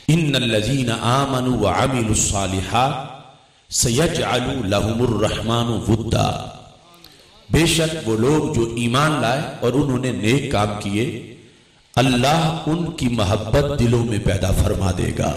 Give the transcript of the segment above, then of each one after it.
इन्नल्लज़ीना आमनू व अमिलुस्सालिहात सयजअलु लहुमुर रहमानु वुद्दा। बेशक वो लोग जो ईमान लाए और उन्होंने नेक काम किए, अल्लाह उनकी मोहब्बत दिलों में पैदा फरमा देगा।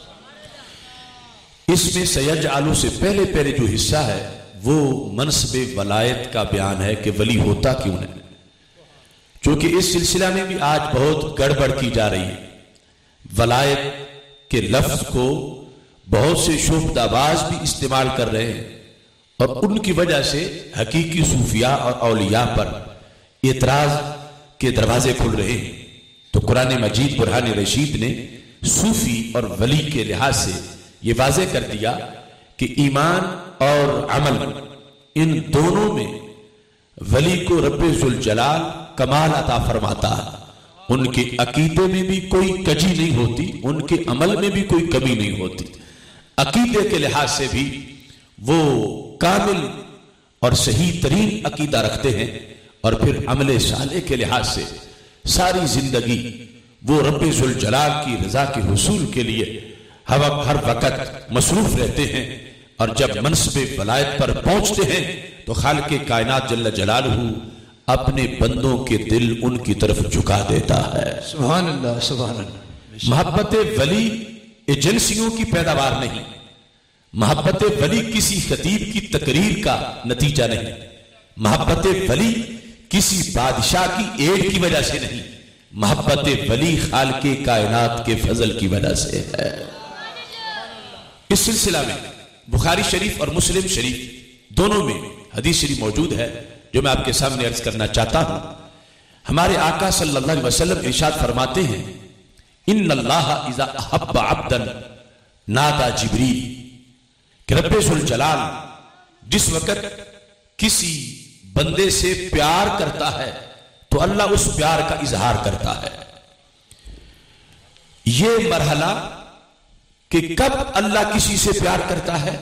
इसमें सयजअलु से पहले पहले जो हिस्सा है वो मनसबे वलायत का बयान है कि वली होता क्यों है, क्योंकि इस सिलसिला में भी आज बहुत गड़बड़ की जा रही है। वलायत के लफ्ज को बहुत से शोबदाबाज भी इस्तेमाल कर रहे हैं और उनकी वजह से हकीकी सूफिया और औलिया पर एतराज के दरवाजे खुल रहे हैं। तो कुरान मजीद बुरहान रशीद ने सूफी और वली के लिहाज से यह वाज़ेह कर दिया कि ईमान और अमल इन दोनों में वली को रब्बे जुल जलाल कमाल अता फरमाता है। उनके अकीदे में भी कोई कजी नहीं होती, उनके अमल में भी कोई कमी नहीं होती। अकीदे के लिहाज से भी वो कामिल और सही तरीन अकीदा रखते हैं और फिर अमले साले के लिहाज से सारी जिंदगी वो रब्बे जुल जलाल की रजा के हुसूल के लिए हर वक्त मसरूफ रहते हैं और जब मनसबे वलायत पर पहुंचते हैं तो खालिक़े कायनात जल्ल जलालहू अपने बंदों के दिल उनकी तरफ झुका देता है। सुभान अल्लाह, सुभान अल्लाह। मोहब्बत वली एजेंसियों की पैदावार नहीं, मोहब्बत वली किसी खतीब की तकरीर का नतीजा नहीं, मोहब्बत वली किसी बादशाह की एड की वजह से नहीं, मोहब्बत वली खालिक़े कायनात के फजल की वजह से है। इस सिलसिला में बुखारी शरीफ और मुस्लिम शरीफ दोनों में हदीस शरीफ मौजूद है जो मैं आपके सामने अर्ज करना चाहता हूं। हमारे आका सल्लल्लाहु अलैहि वसल्लम इरशाद फरमाते हैं, इन्नल्लाहा इज़ा अहब्बा अब्दन नादा जिब्रील, कि रब्बे जुल जलाल जिस वक्त किसी बंदे से प्यार करता है तो अल्लाह उस प्यार का इजहार करता है। यह मरहला कि कब अल्लाह किसी से प्यार करता है,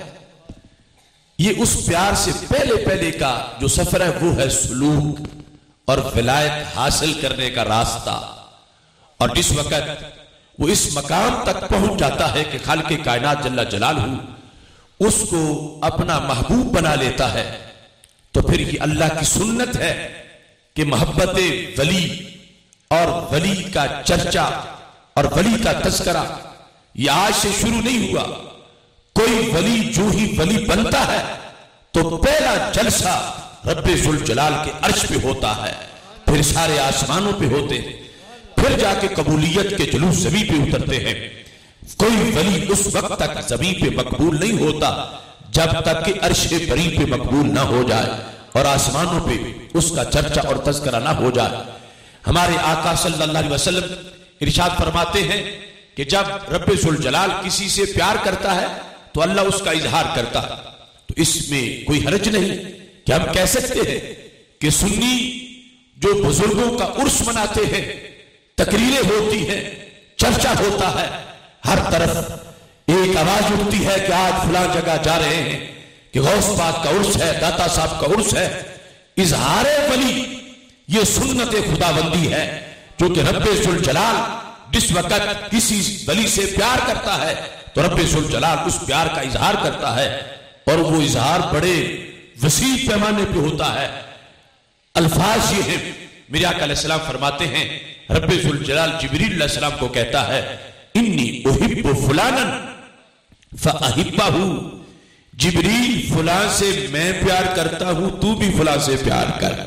ये उस प्यार से पहले पहले का जो सफर है वो है सुलूक और विलायत हासिल करने का रास्ता। और जिस वक्त वो इस मकाम तक पहुंच जाता है कि खालिक़े कायनात जल्ल जलालहू उसको अपना महबूब बना लेता है, तो फिर ये अल्लाह की सुन्नत है कि मोहब्बत वली और वली का चर्चा और वली का तज़किरा ये आज से शुरू नहीं हुआ। कोई वली जो ही वली बनता है तो पहला जलसा रब्बे जुल जलाल के अर्श पे होता है, फिर सारे आसमानों पे होते हैं, फिर जाके कबूलियत के जुलूस ज़मीन पे उतरते हैं। कोई वली उस वक्त तक ज़मीन पे मकबूल नहीं होता जब तक कि अर्श बरी पे मकबूल ना हो जाए और आसमानों पे उसका चर्चा और तज़किरा ना हो जाए। हमारे आका सल्लल्लाहु अलैहि वसल्लम इरशाद फरमाते हैं कि जब रब्बे जुल जलाल किसी से प्यार करता है तो अल्लाह उसका इजहार करता है। तो इसमें कोई हर्ज नहीं कि हम कह सकते हैं कि सुन्नी जो बुजुर्गों का उर्स मनाते हैं, तकरीरें होती हैं, चर्चा होता है, हर तरफ एक आवाज उठती है कि आज फलां जगह जा रहे हैं कि गौस पाक का उर्स है, दाता साहब का उर्स है। इजहार वली ये सुन्नत खुदाबंदी है जो कि रब्बे जुल जलाल जिस वक्त किसी वली से प्यार करता है तो रब्बे जुल जलाल उस प्यार का इजहार करता है और वो इजहार बड़े वसी पैमाने पे होता है। अल्फाज ये है, मेरे आका अलैहिस्सलाम फरमाते हैं रब्बे जुल जलाल जिब्रील अलैहिस्सलाम को कहता है, इन्नी उहिब्बु फुलानन फअहिब्बहु, जिब्रील फलां से मैं प्यार करता हूं, तू भी फलां से प्यार कर।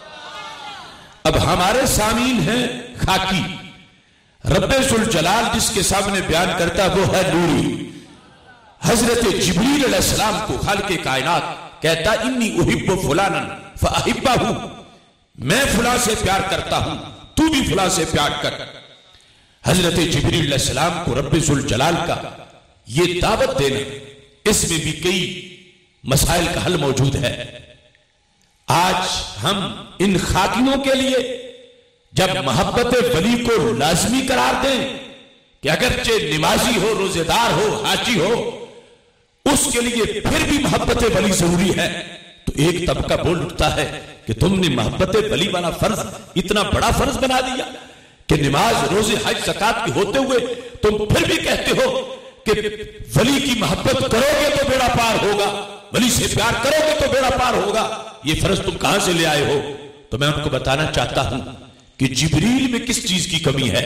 अब हमारे सामीन है खाकी, रब्बे जुल जलाल जिसके सामने बयान करता वो है नूरी। हजरत जिब्रील अलैहिस्सलाम को खालिक़े कायनात कहता, इन्नी उहिब्बु फुलानन फअहिब्बहु, मैं फलां से प्यार करता हूं, तू भी फलां से प्यार कर। हजरत जिब्रील अलैहिस्सलाम को रब्बे जुल जलाल का ये दावत देना, इसमें भी कई मसाइल का हल मौजूद है। आज हम इन खाकियों के लिए जब मोहब्बत वली को लाजमी करार दें कि अगरचे नमाजी हो, रोजेदार हो, हाजी हो, उसके लिए फिर भी मोहब्बत वली जरूरी है, तो एक तबका बोल उठता है कि तुमने मोहब्बत वली वाला फर्ज इतना बड़ा फर्ज बना दिया कि नमाज, रोजे, हज, ज़कात के होते हुए तुम फिर भी कहते कि वली की मोहब्बत करोगे तो बेड़ा पार होगा, वली से प्यार करोगे तो बेड़ा पार होगा, ये फर्ज तुम कहां से ले आए हो? तो मैं उनको बताना चाहता हूं कि जिब्रील में किस चीज की कमी है।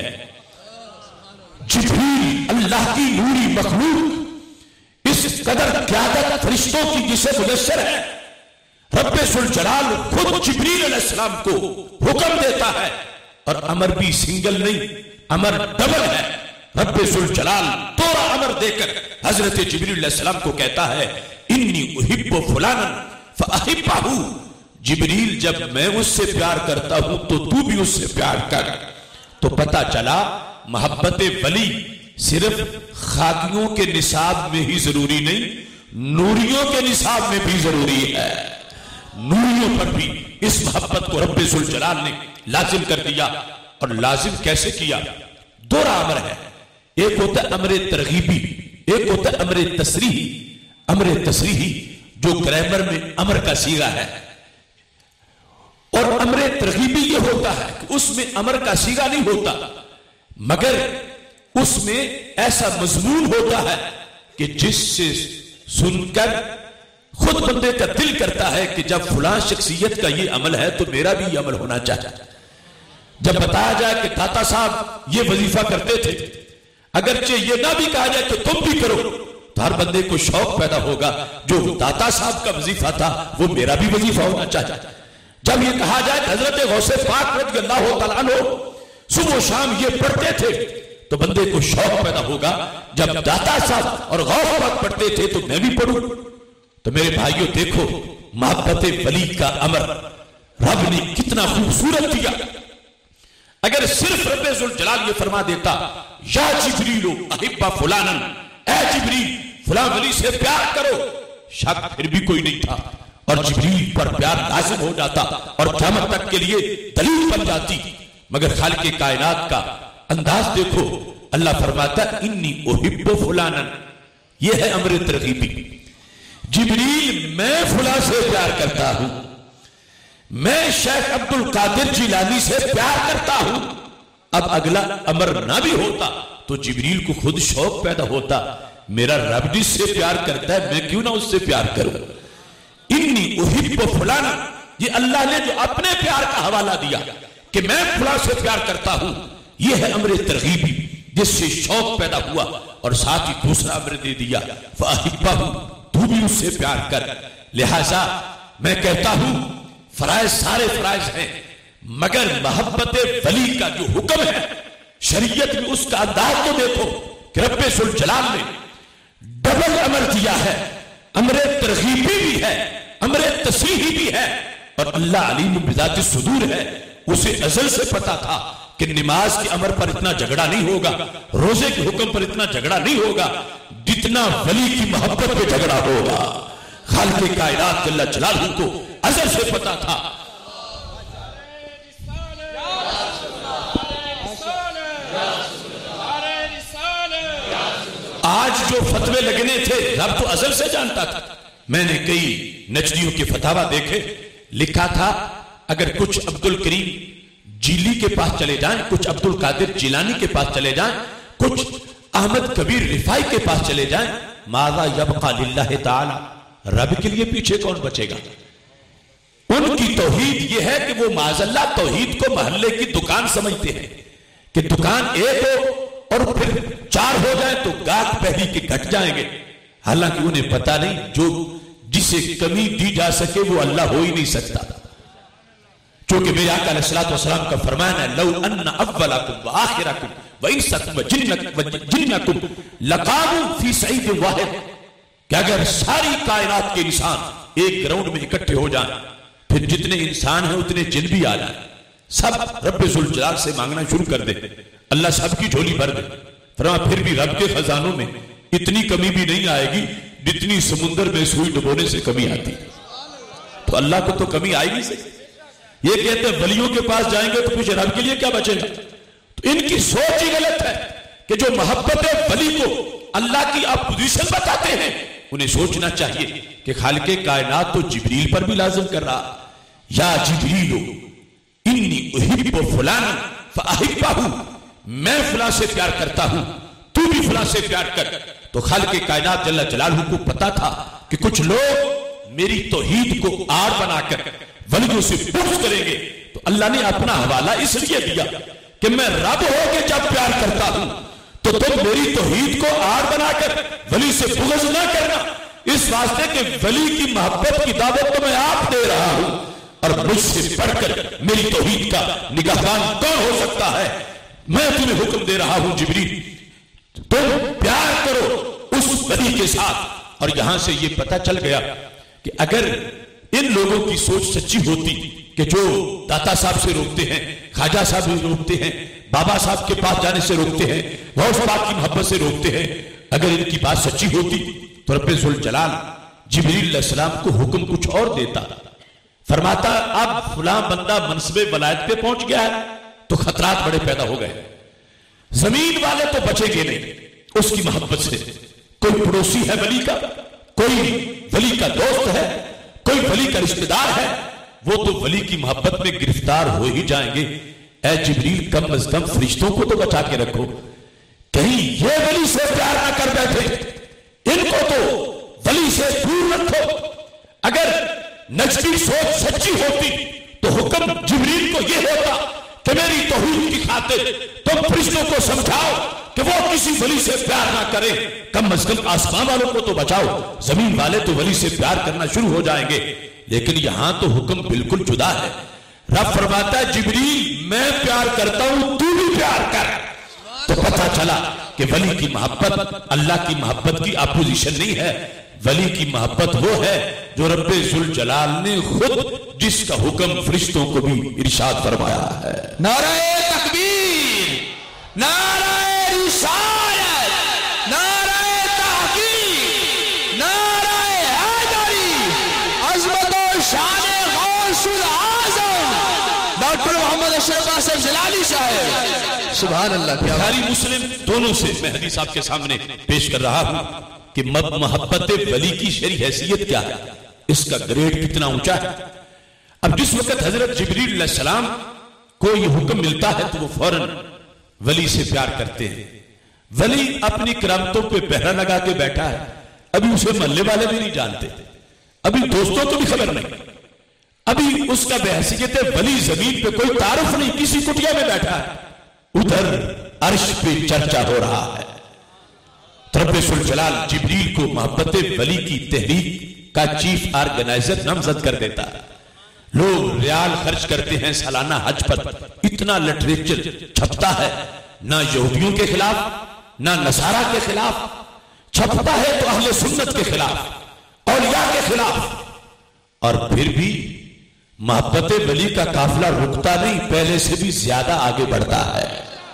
जिब्रील अल्लाह की नूरी मखलूक, इस कदर क़यादत फरिश्तों की जिसे मुयस्सर है। रब्बे जुल जलाल खुद जिब्रील अलैहिस्सलाम को हुक्म देता है, और अमर भी सिंगल नहीं, अमर डबल है। रब्बे जुल जलाल तोरा अमर देकर हजरत जिब्रील अलैहिस्सलाम को कहता है, इन्नी उहिब्बु फुलानन फअहिब्बहु। जिब्रील, जब मैं उससे प्यार करता हूं तो तू भी उससे प्यार कर। तो पता चला मोहब्बत वली सिर्फ खाकियों के निसाब में ही जरूरी नहीं, नूरियों के निसाब में भी जरूरी है। नूरियों पर भी इस मोहब्बत को रब्बे जुल जलाल ने लाजिम कर दिया। और लाजिम कैसे किया? दो अमर है, एक होता है अमरे तरगीबी, एक होता है अमरे तसरीही। अमरे तसरीही जो ग्रामर में अमर का सीगा है, और अमरे तरगीबी ये होता है कि उसमें अमर का सीगा नहीं होता, मगर उसमें ऐसा मजमून होता है कि जिससे सुनकर खुद बंदे का दिल करता है कि जब फुलां शख्सियत का ये अमल है तो मेरा भी ये अमल होना चाहिए। जब बताया जाए कि दाता साहब ये वजीफा करते थे, अगरचे ये ना भी कहा जाए कि तुम भी करो, तो हर बंदे को शौक पैदा होगा, जो दाता साहब का वजीफा था वो मेरा भी वजीफा होना चाहिए। जब ये कहा जाए कि हजरत गौसे पाक रज़ियल्लाहु तआला अन्हु सुबह शाम ये पढ़ते थे, तो बंदे को शौक पैदा होगा, जब दाता साहब और गौस पाक पढ़ते थे तो मैं भी पढ़ूं। तो मेरे भाइयों देखो, मोहब्बत वली का अमर रब ने कितना खूबसूरत दिया। अगर सिर्फ रब्बे जुल जलाल ये फरमा देता, या जिब्रीलो अहिब्बा फुलानन, ऐ जिब्रील फुलां वली से प्यार करो, शक फिर भी कोई नहीं था, और जिब्रील पर प्यार लाजिम हो जाता और क़यामत तक के लिए दलील बन जाती। मगर खालिक़े कायनात का अंदाज देखो, अल्लाह फरमाता इन्नी उहिब्बु फुलानन, ये है अमर तरगीबी। जिब्रील मैं फुला से प्यार करता हूं, मैं शेख अब्दुल कादिर जिलानी से प्यार करता हूं। अब अगला अमर ना भी होता तो जिब्रील को खुद शौक पैदा होता, मेरा रब जिससे प्यार करता है मैं क्यों ना उससे प्यार करूं। इन्नी उहिब्बु फुलाना, ये अल्लाह ने जो अपने प्यार का हवाला दिया कि मैं फुला से प्यार करता हूं, यह है अमर तरगीबी, जिससे शौक पैदा हुआ। और साथ ही दूसरा अमर दे दिया, फअहिब्बहु, तू भी उससे प्यार कर। लिहाजा मैं कहता हूं फराइज सारे फराइज हैं, मगर मोहब्बत वली का जो हुक्म है शरीयत में, उसका अंदाज तो देखो कि रब्बे जुल जलाल ने डबल अमर दिया है। अमर तरगीबी भी है, अमर तस्रीही भी है, और अल्लाह अलीम बिज़ाति सुदूर है। उसे अज़ल से पता था कि नमाज के अमर पर इतना झगड़ा नहीं होगा, रोजे के हुक्म पर इतना झगड़ा नहीं होगा, जितना वली की मोहब्बत पे झगड़ा होगा। खालिक़े कायनात जल्ल जलालहू को अज़ल से पता था। आज जो फतवे लगने थे रब तो अज़ल से जानता था। मैंने कई नजदियों के फतावा देखे, लिखा था अगर कुछ अब्दुल करीम जीली के पास चले जाएं, कुछ अब्दुल कादिर जिलानी के पास चले जाएं, कुछ अहमद कबीर रिफाई के पास चले जाएं, माज़ा यबक़ा लिल्लाहि ताला, रब के लिए पीछे कौन बचेगा। उनकी तौहीद यह है कि वो माज़अल्लाह तौहीद को महल्ले की दुकान समझते हैं कि दुकान एक हो और फिर चार हो जाए तो गाहक पहली के घट जाएंगे। हालांकि उन्हें पता नहीं जो जिसे कमी दी जा सके वो अल्लाह हो ही नहीं सकता। क्योंकि मेरे आका अलैहिस्सलातु वस्सलाम का फरमान है, लौ अन्ना अव्वलकुम व आखिरकुम व इंसकुम व जिन्नकुम लकामू फी सईद वाहिद, कि अगर सारी कायनात के इंसान एक ग्राउंड में इकट्ठे हो जाएं, फिर जितने इंसान हैं उतने जिन भी आ जाएं, सब रब्बे जुल जलाल से मांगना शुरू कर दे, अल्लाह सबकी झोली भर दे। फरमा फिर भी रब के खजानों में इतनी कमी भी नहीं आएगी जितनी समुद्र में सुई डुबोने से कमी आती। तो अल्लाह को तो कमी आई नहीं सकती। ये कहते हैं वलियों के पास जाएंगे तो कुछ रब के लिए क्या बचेगा। तो इनकी सोच ही गलत है कि जो मोहब्बत वली को अल्लाह की आप पोजीशन बताते हैं, उन्हें सोचना चाहिए कि खालिक़े कायनात तो जिब्रील पर भी लाजिम कर रहा, या जिब्रीलो इन्नी उहिब्बु फुलानन फअहिब्बहु, मैं फुला से प्यार करता हूं, तू भी फुला से प्यार कर। तो खालिक कायनात जल्ल जलालहू को पता था कि कुछ लोग मेरी तौहीद को आड़ बनाकर वलियों से बुग़्ज़ करेंगे, तो अल्लाह ने अपना हवाला इसलिए दिया कि मैं रब होके जब प्यार करता हूं तो तुम मेरी तौहीद को आड़ बनाकर वली से बुग़्ज़ ना करना। इस वास्ते के वली की मोहब्बत की दावत तो मैं आप दे रहा हूं, और मुझसे बढ़कर मेरी तौहीद का निगहबान कौन हो सकता है। मैं तुम्हें हुक्म दे रहा हूं जिब्रील, तुम प्यार करो उस वली के साथ। और यहां से यह पता चल गया कि अगर इन लोगों की सोच सच्ची होती कि जो दाता साहब से रोकते हैं, ख्वाजा साहब से रोकते हैं, बाबा साहब के पास जाने से रोकते हैं, गौस पाक की मोहब्बत से रोकते हैं, अगर इनकी बात सच्ची होती तो रब्बे जुल जलाल जिब्रील अलैहिस्सलाम को हुक्म कुछ और देता, फरमाता अब फलां बंदा मनसबे वलायत पे पहुंच गया है तो खतरात बड़े पैदा हो गए, जमीन वाले तो बचेंगे नहीं उसकी मोहब्बत से। कोई पड़ोसी है वली का, कोई वली का दोस्त है, कोई वली का रिश्तेदार है, वो तो वली की मोहब्बत में गिरफ्तार हो ही जाएंगे। ऐ जिब्रील कम अज कम फरिश्तों को तो बचा के रखो, कहीं ये वली से प्यार ना कर बैठे, इनको तो वली से दूर रखो। अगर नजदी सोच सच्ची होती तो हुक्म जिब्रील को यह होता कि मेरी तौहीद की खातिर तुम फरिश्तों को समझाओ कि वो किसी वली से प्यार ना करे, कम अज कम आसमान वालों को तो बचाओ, जमीन वाले तो वली से प्यार करना शुरू हो जाएंगे। लेकिन यहां तो हुक्म बिल्कुल जुदा है। रब फरमाता है जिब्रील मैं प्यार करता हूं, तू भी प्यार कर। तो पता चला कि वली की मोहब्बत अल्लाह की मोहब्बत की अपोजिशन नहीं है। वली की मोहब्बत वो है जो रब्बे जुल जलाल ने खुद जिसका हुक्म फरिश्तों को भी इरशाद फरमाया है। नाराए तकबीर, नाराए रिसालत, नाराए तहकीक, नाराए हैदरी, अज़मत और शान गौसुल आज़म डॉक्टर मोहम्मद अशरफ कासिम जिलानी साहब। सुभान अल्लाह। बुखारी मुस्लिम दोनों से मैं हदीस आपके सामने पेश कर रहा हूं कि मोहब्बत वली की शरई हैसियत क्या है, इसका ग्रेड कितना ऊंचा है। अब जिस वक्त हजरत जिब्रील अलैहिस्सलाम को यह हुक्म मिलता है तो वो फौरन वली से प्यार करते हैं। वली अपनी करामतों पे पहरा लगा के बैठा है, अभी उसे मोहल्ले वाले भी नहीं जानते, अभी दोस्तों को भी खबर नहीं, अभी उसका बहैसियत वली जमीन पे कोई तारुफ नहीं, किसी कुटिया में बैठा है, उधर अर्श पे चर्चा हो रहा है। रब्बे जुल जलाल जिब्रील को मोहब्बत वली की तहरीक का चीफ ऑर्गेनाइजर नामजद कर देता है। लोग रियाल खर्च करते हैं सालाना हज पर, इतना लिटरेचर छपता है, ना यहूदियों के खिलाफ ना नसारा के खिलाफ छपता है, तो अहले सुन्नत के खिलाफ, औलिया के खिलाफ। और फिर भी मोहब्बत वली का काफिला रुकता नहीं, पहले से भी ज्यादा आगे बढ़ता है।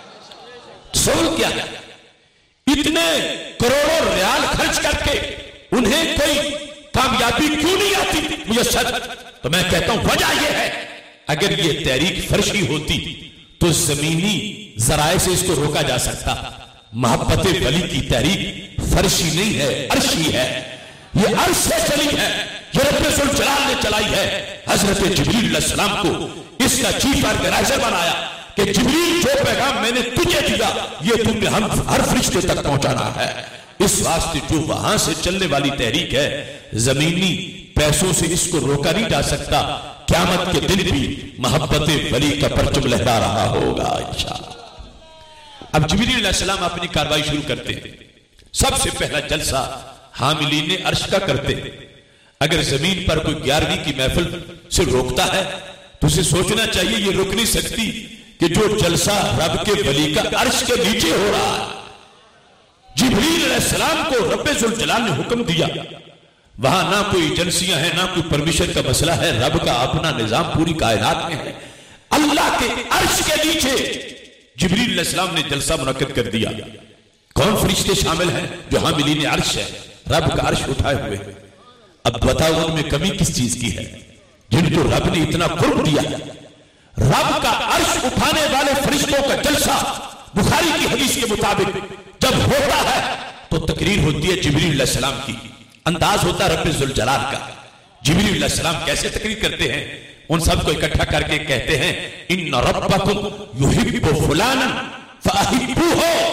सवाल क्या है, इतने करोड़ों रियाल खर्च करके उन्हें कोई कामयाबी क्यों नहीं आती मुयस्सर? तो मैं कहता हूं वजह यह है, अगर ये तहरीक फर्शी होती तो जमीनी जराए से इसको रोका जा सकता। मोहब्बत वली की तहरीक फर्शी नहीं है, अर्शी है, ये अर्श से चली है, ये रब्बे जुल जलाल ने चलाई है। हजरत जिब्रील अलैहिस्सलाम को इसका चीफ ऑर्गेनाइजर बनाया कि जिब्रील जो पैगाम मैंने तुझे दिया ये तुमने हम हर फरिश्ते तक पहुंचाना है। इस वास्ते जो वहां से चलने वाली तहरीक है, जमीनी पैसों से इसको रोका नहीं जा सकता। क़यामत के दिन भी मोहब्बत वली का परचम लहरा रहा होगा इंशाअल्लाह। अब जिब्रील अलैहिस्सलाम अपनी कार्रवाई शुरू करते हैं। सबसे पहला जलसा हामिलीन अर्श का करते हैं। अगर जमीन पर कोई 11वीं की महफिल से रोकता है तो उसे सोचना चाहिए ये रुक नहीं सकती कि जो जलसा रब के वली का अर्श के नीचे हो रहा है। जिब्रील अलैहिस्सलाम को रब्बे जुल जलाल ने हुक्म दिया, वहां ना कोई एजेंसियां हैं ना कोई परमिशन का मसला है, रब का अपना निजाम पूरी कायनात में है। अल्लाह के अर्श के नीचे जिब्रील अलैहिस्सलाम ने जलसा मुनक्किद कर दिया। कौन फरिश्ते शामिल हैं? जो हामिलीन अर्श है, रब का अर्श उठाए हुए। अब बताओ उनमें कमी किस चीज की है जिनको रब ने इतना कुर्ब दिया। रब का अर्श उठाने वाले फरिश्तों का जलसा बुखारी की हदीस के मुताबिक जब होता है तो तकरीर होती है जिब्रील अलैहिस्सलाम की, अंदाज होता है रब्बे जुल जलाल का। जिब्रील अलैहिस्सलाम कैसे तकरीर करते हैं? उन सबको इकट्ठा करके कहते हैं इन्न रब्बकुम युहिब्बु फुलानन फअहिब्बुहु,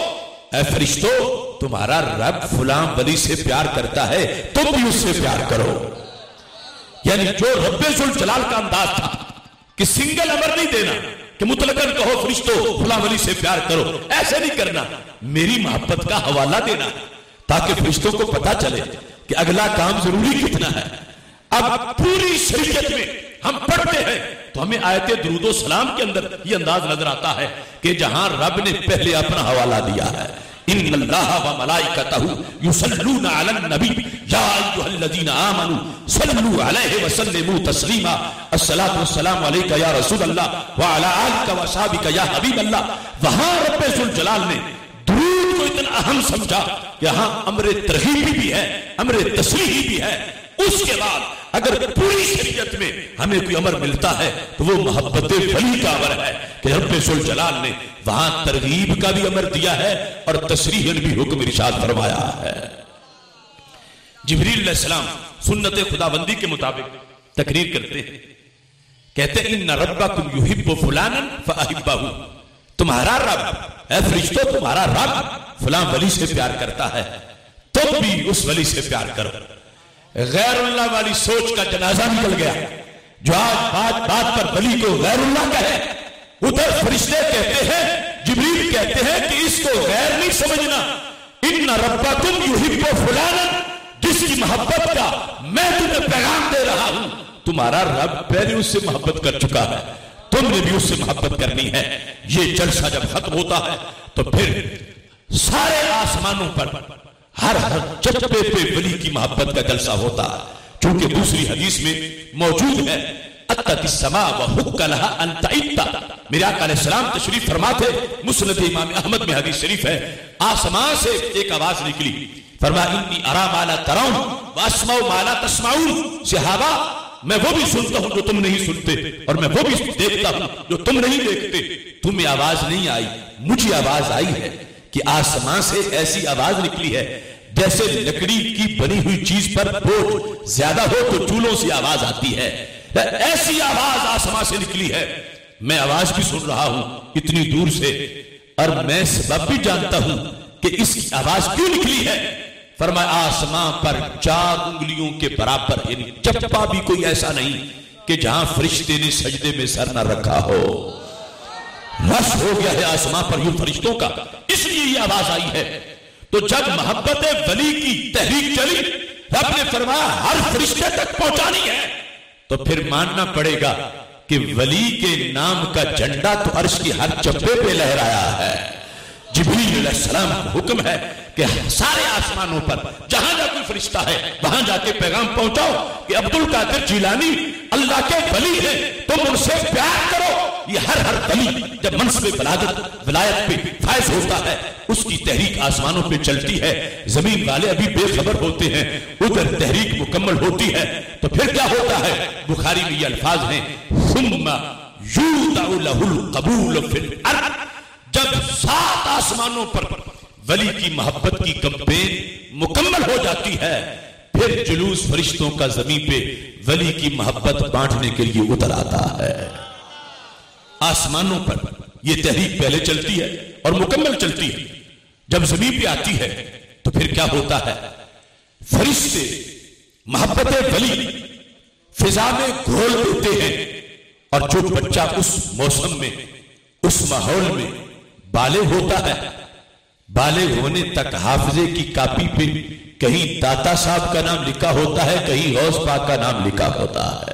ऐ फरिश्तों, तुम्हारा रब फलां वली से प्यार करता है, तुम भी उससे प्यार करो। यानी जो रब्बे जुल जलाल का अंदाज था कि सिंगल अमर नहीं देना कि मुतलकन कहो फरिश्तों फलां वली से प्यार करो, ऐसे नहीं करना, मेरी मोहब्बत का हवाला देना ताकि फरिश्तों को पता चले कि अगला काम जरूरी कितना है। अब पूरी शरीयत में हम पढ़ते हैं तो हमें आयते दुरूदो सलाम के अंदर ये अंदाज नजर आता है कि जहां रब ने पहले अपना हवाला दिया है, इन्नल्लाह व मलाइकतहु युसल्लूना अलन नबी या अय्युहल्लज़ीना आमनू सल्लू अलैहि व सल्लिमू तस्लीमा अस्सलातु वस्सलामु अलैका या रसूल अल्लाह व अला आलिका व असहाबिका या हबीब अल्लाह। वहां रब्बे जुल जलाल ने दुरूद को इतना अहम समझा, यहां अमरे तरगीब भी है, अमरे तस्लीह भी है। उसके बाद अगर पूरी शरीयत में हमें कोई अमर मिलता है तो वो मोहब्बत वली का अमर है कि रब्बे जुल जलाल ने वहां तरगीब का भी अमर दिया है और तसरीहन भी हुक्म इरशाद फरमाया है। जिब्रील अलैहिस्सलाम सुन्नत खुदाबंदी के मुताबिक तकरीर करते हैं, कहते हैं इन्ना रब्बकुम युहिब्बु फुलानन फअहिब्बहु, तुम्हारा रब है फरिश्तों, तुम्हारा रब फलां वली से प्यार करता है, तुम भी उस वली से प्यार करो। गैरुल्लाह वाली सोच का जनाजा निकल गया। जो आज बात बात पर वली को गैरुल्लाह कहे, उधर फरिश्ते कहते हैं, जिब्रील कहते हैं कि इसको गैर नहीं समझना, इन्ना रब्बकुम युहिब्बु फुलानन, जिसकी मोहब्बत का मैं तुम्हें पैगाम दे रहा हूं, तुम्हारा रब पहले उससे मोहब्बत कर चुका है, तुमने भी उससे मोहब्बत करनी है। ये जलसा जब खत्म होता है तो फिर सारे आसमानों पर हर जज्बे पे वली की मोहब्बत का जलसा होता है, क्योंकि दूसरी हदीस में मौजूद है अत्ततिस्समा व हुक्कलहा अंतइत्ता। मेरे आका अलैहिस्सलाम तशरीफ फरमाते, मुस्नद इमाम अहमद में हदीस शरीफ है, आसमान से एक आवाज निकली, फरमाया इन्नी अरा मा ला तराउन व अस्माउ मा ला तस्माउन। सहाबा, मैं वो भी सुनता हूं जो तुम नहीं सुनते और मैं वो भी देखता हूं जो तुम नहीं देखते। तुम्हें आवाज नहीं आई, मुझे आवाज आई है कि आसमान से ऐसी आवाज निकली है जैसे लकड़ी की बनी हुई चीज पर बोझ ज्यादा हो तो चूल्हों से आवाज आती है, ऐसी आवाज आसमान से निकली है। मैं आवाज भी सुन रहा हूं इतनी दूर से और मैं सबब भी जानता हूं कि इसकी आवाज क्यों निकली है। फरमाया आसमान पर 4 उंगलियों के बराबर, यानी चप्पा भी कोई ऐसा नहीं कि जहां फरिश्ते ने सजदे में सर न रखा हो। रश हो गया है आसमान पर यूं फरिश्तों का, इसलिए ये आवाज आई है। तो जब मोहब्बत वली की तहरीक चली, रब ने फरमाया हर फरिश्ते तक पहुंचानी है, तो फिर मानना पड़ेगा कि वली के नाम का झंडा तो अर्श की हर चप्पे पे लहराया है। जिब्रील अलैहिस्सलाम का हुक्म है कि सारे आसमानों पर जहां जा कोई फरिश्ता है वहां जाके पैगाम पहुंचाओ कि अब्दुल कादिर जिलानी अल्लाह के वली है, तुम उनसे प्यार करो। ये हर वली जब मनसब बलागत विलायत पे फायज होता है, उसकी तहरीक आसमानों पे चलती है, जमीन वाले अभी बेखबर होते हैं, उधर तहरीक मुकम्मल होती है, तो फिर क्या होता है। बुखारी में ये अल्फाज हैं, सुम्मा यूदअ लहुल कबूल फिल अर्द, जब 7 आसमानों पर वली की मोहब्बत की कैंपेन मुकम्मल हो जाती है, फिर जुलूस फरिश्तों का जमीन पे वली की मोहब्बत बांटने के लिए उतर आता है। आसमानों पर यह तहरीक पहले चलती है और मुकम्मल चलती है, जब जमीन पे आती है तो फिर क्या होता है, फरिश्ते मोहब्बत वली फिजा में घोल देते हैं, और जो बच्चा उस मौसम में उस माहौल में बालिग होता है, बालिग होने तक हाफिजे की कापी पे कहीं दाता साहब का नाम लिखा होता है, कहीं गौस पाक का नाम लिखा होता है।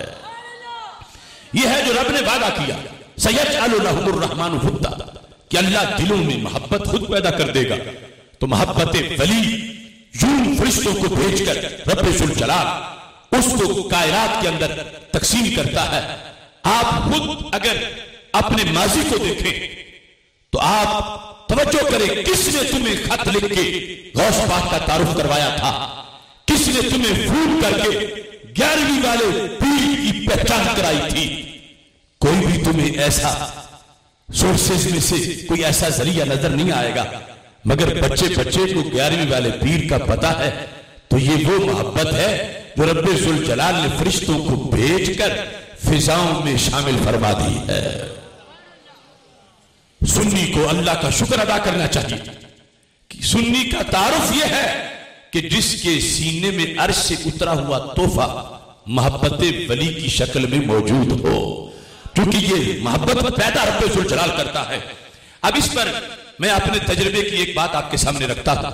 यह है जो रब ने वादा किया, सयजअलु लहुमुर रहमानु वुद्दा, कि अल्लाह दिलों में मोहब्बत खुद पैदा कर देगा। तो मोहब्बत वली यूं फरिश्तों को भेजकर रब्बे जुल जलाल उसको कायनात के अंदर तकसीम करता है। आप खुद अगर अपने माजी को देखें तो आप तवज्जो करें, किसने तुम्हें खत लिख के गौस पाक का तारुफ करवाया था, किसने तुम्हें फोन करके 11वीं वाले पीर की पहचान कराई थी। कोई भी तुम्हें ऐसा सोर्सेज में से कोई ऐसा जरिया नजर नहीं आएगा, मगर बच्चे बच्चे को 11वीं वाले पीर का पता है। तो ये वो मोहब्बत है जो रब्बे जुल जलाल ने फरिश्तों को भेजकर फिजाओं में शामिल फरमा दी है। सुन्नी को अल्लाह का शुक्र अदा करना चाहिए सुन्नी का तारुफ यह है कि जिसके सीने में अर्श से उतरा हुआ तोहफा मोहब्बत वली की शक्ल में मौजूद हो, क्योंकि ये मोहब्बत पैदा रब्बे जुल जलाल करता है। अब इस पर मैं अपने तजर्बे की एक बात आपके सामने रखता था।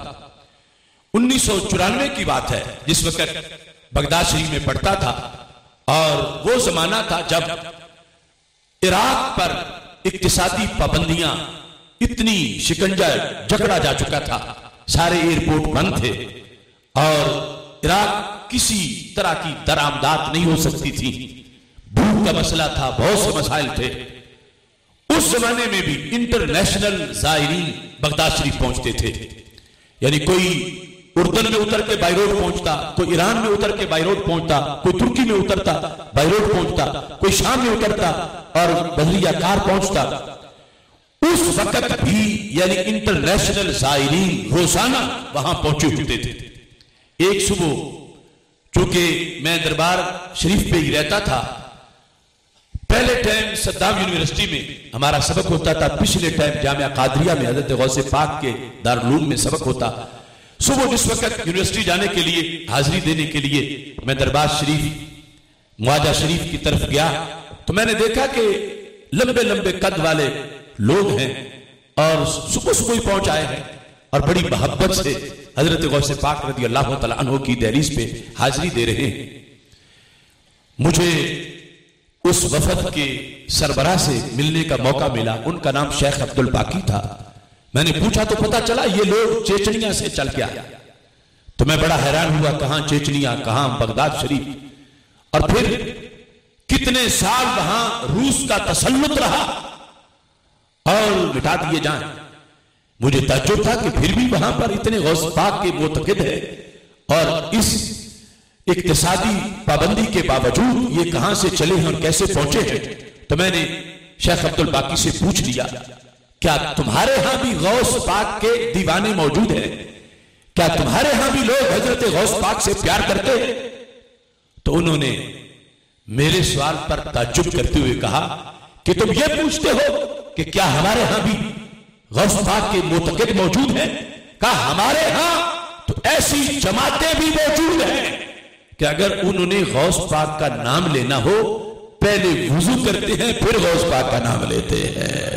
1994 की बात है, जिस वक्त बगदाद शरीफ में पढ़ता था, और वो जमाना था जब इराक पर इक्तिसादी पाबंदियां इतनी शिकंजा जकड़ा जा चुका था, सारे एयरपोर्ट बंद थे और इराक किसी तरह की दरामदात नहीं हो सकती थी, भूख का मसला था, बहुत से मसाइल थे। उस जमाने में भी इंटरनेशनल ज़ायरीन बगदाद शरीफ पहुंचते थे, यानी कोई उर्दन में उतर के बाई रोड पहुंचता, कोई ईरान में उतर के बाई रोड पहुंचता, कोई तुर्की में उतरता बाई रोड पहुंचता, कोई शाम में उतरता और बहरिया कार पहुंचता। उस वक्त भी यानी इंटरनेशनल ज़ायरीन रोजाना वहां पहुंचे होते थे। एक सुबह चूंकि मैं दरबार शरीफ पे ही रहता था, पहले टाइम सद्दाम यूनिवर्सिटी में हमारा सबक होता था, पिछले टाइम जामिया कादरिया में हजरत गौसे पाक के दारुल में सबक होता। सुबह जिस वक्त यूनिवर्सिटी जाने के लिए, हाजिरी देने के लिए मैं दरबार शरीफ मुआजा शरीफ की तरफ गया, तो मैंने देखा कि लंबे लंबे कद वाले लोग हैं और सुबह सुबह ही पहुंच आए हैं और बड़ी मोहब्बत से हजरत गौसे पाक रज़ी अल्लाह तआला अन्हु की दहलीज पे हाजिरी दे रहे हैं। मुझे उस वफद के सरबराह से मिलने का मौका मिला, उनका नाम शेख अब्दुल बाकी था। मैंने पूछा तो पता चला ये लोग चेचनिया से चल के आया। तो मैं बड़ा हैरान हुआ, कहां चेचनिया, कहां बगदाद शरीफ, और फिर कितने साल वहां रूस का तसल्लुत रहा और मिटा दिए जाएं। मुझे ताज्जुब था कि फिर भी वहां पर इतने गौस पाक के मोतकिद है और इस इक्तिसादी पाबंदी के बावजूद ये कहां से चले हैं और कैसे पहुंचे हैं। तो मैंने शेख अब्दुल बाकी से पूछ लिया, क्या तुम्हारे यहां भी गौस पाक के दीवाने मौजूद हैं? क्या तुम्हारे यहां भी लोग हजरत गौस पाक से प्यार करते हैं? तो उन्होंने मेरे सवाल पर ताज्जुब करते हुए कहा कि तुम ये पूछते हो कि क्या हमारे यहां भी गौस पाक के मुतकिद मौजूद हैं? कहा हमारे यहां तो ऐसी जमातें भी मौजूद हैं कि अगर उन्होंने गौस पाक का नाम लेना हो, पहले वुजू करते हैं फिर गौस पाक का नाम लेते हैं।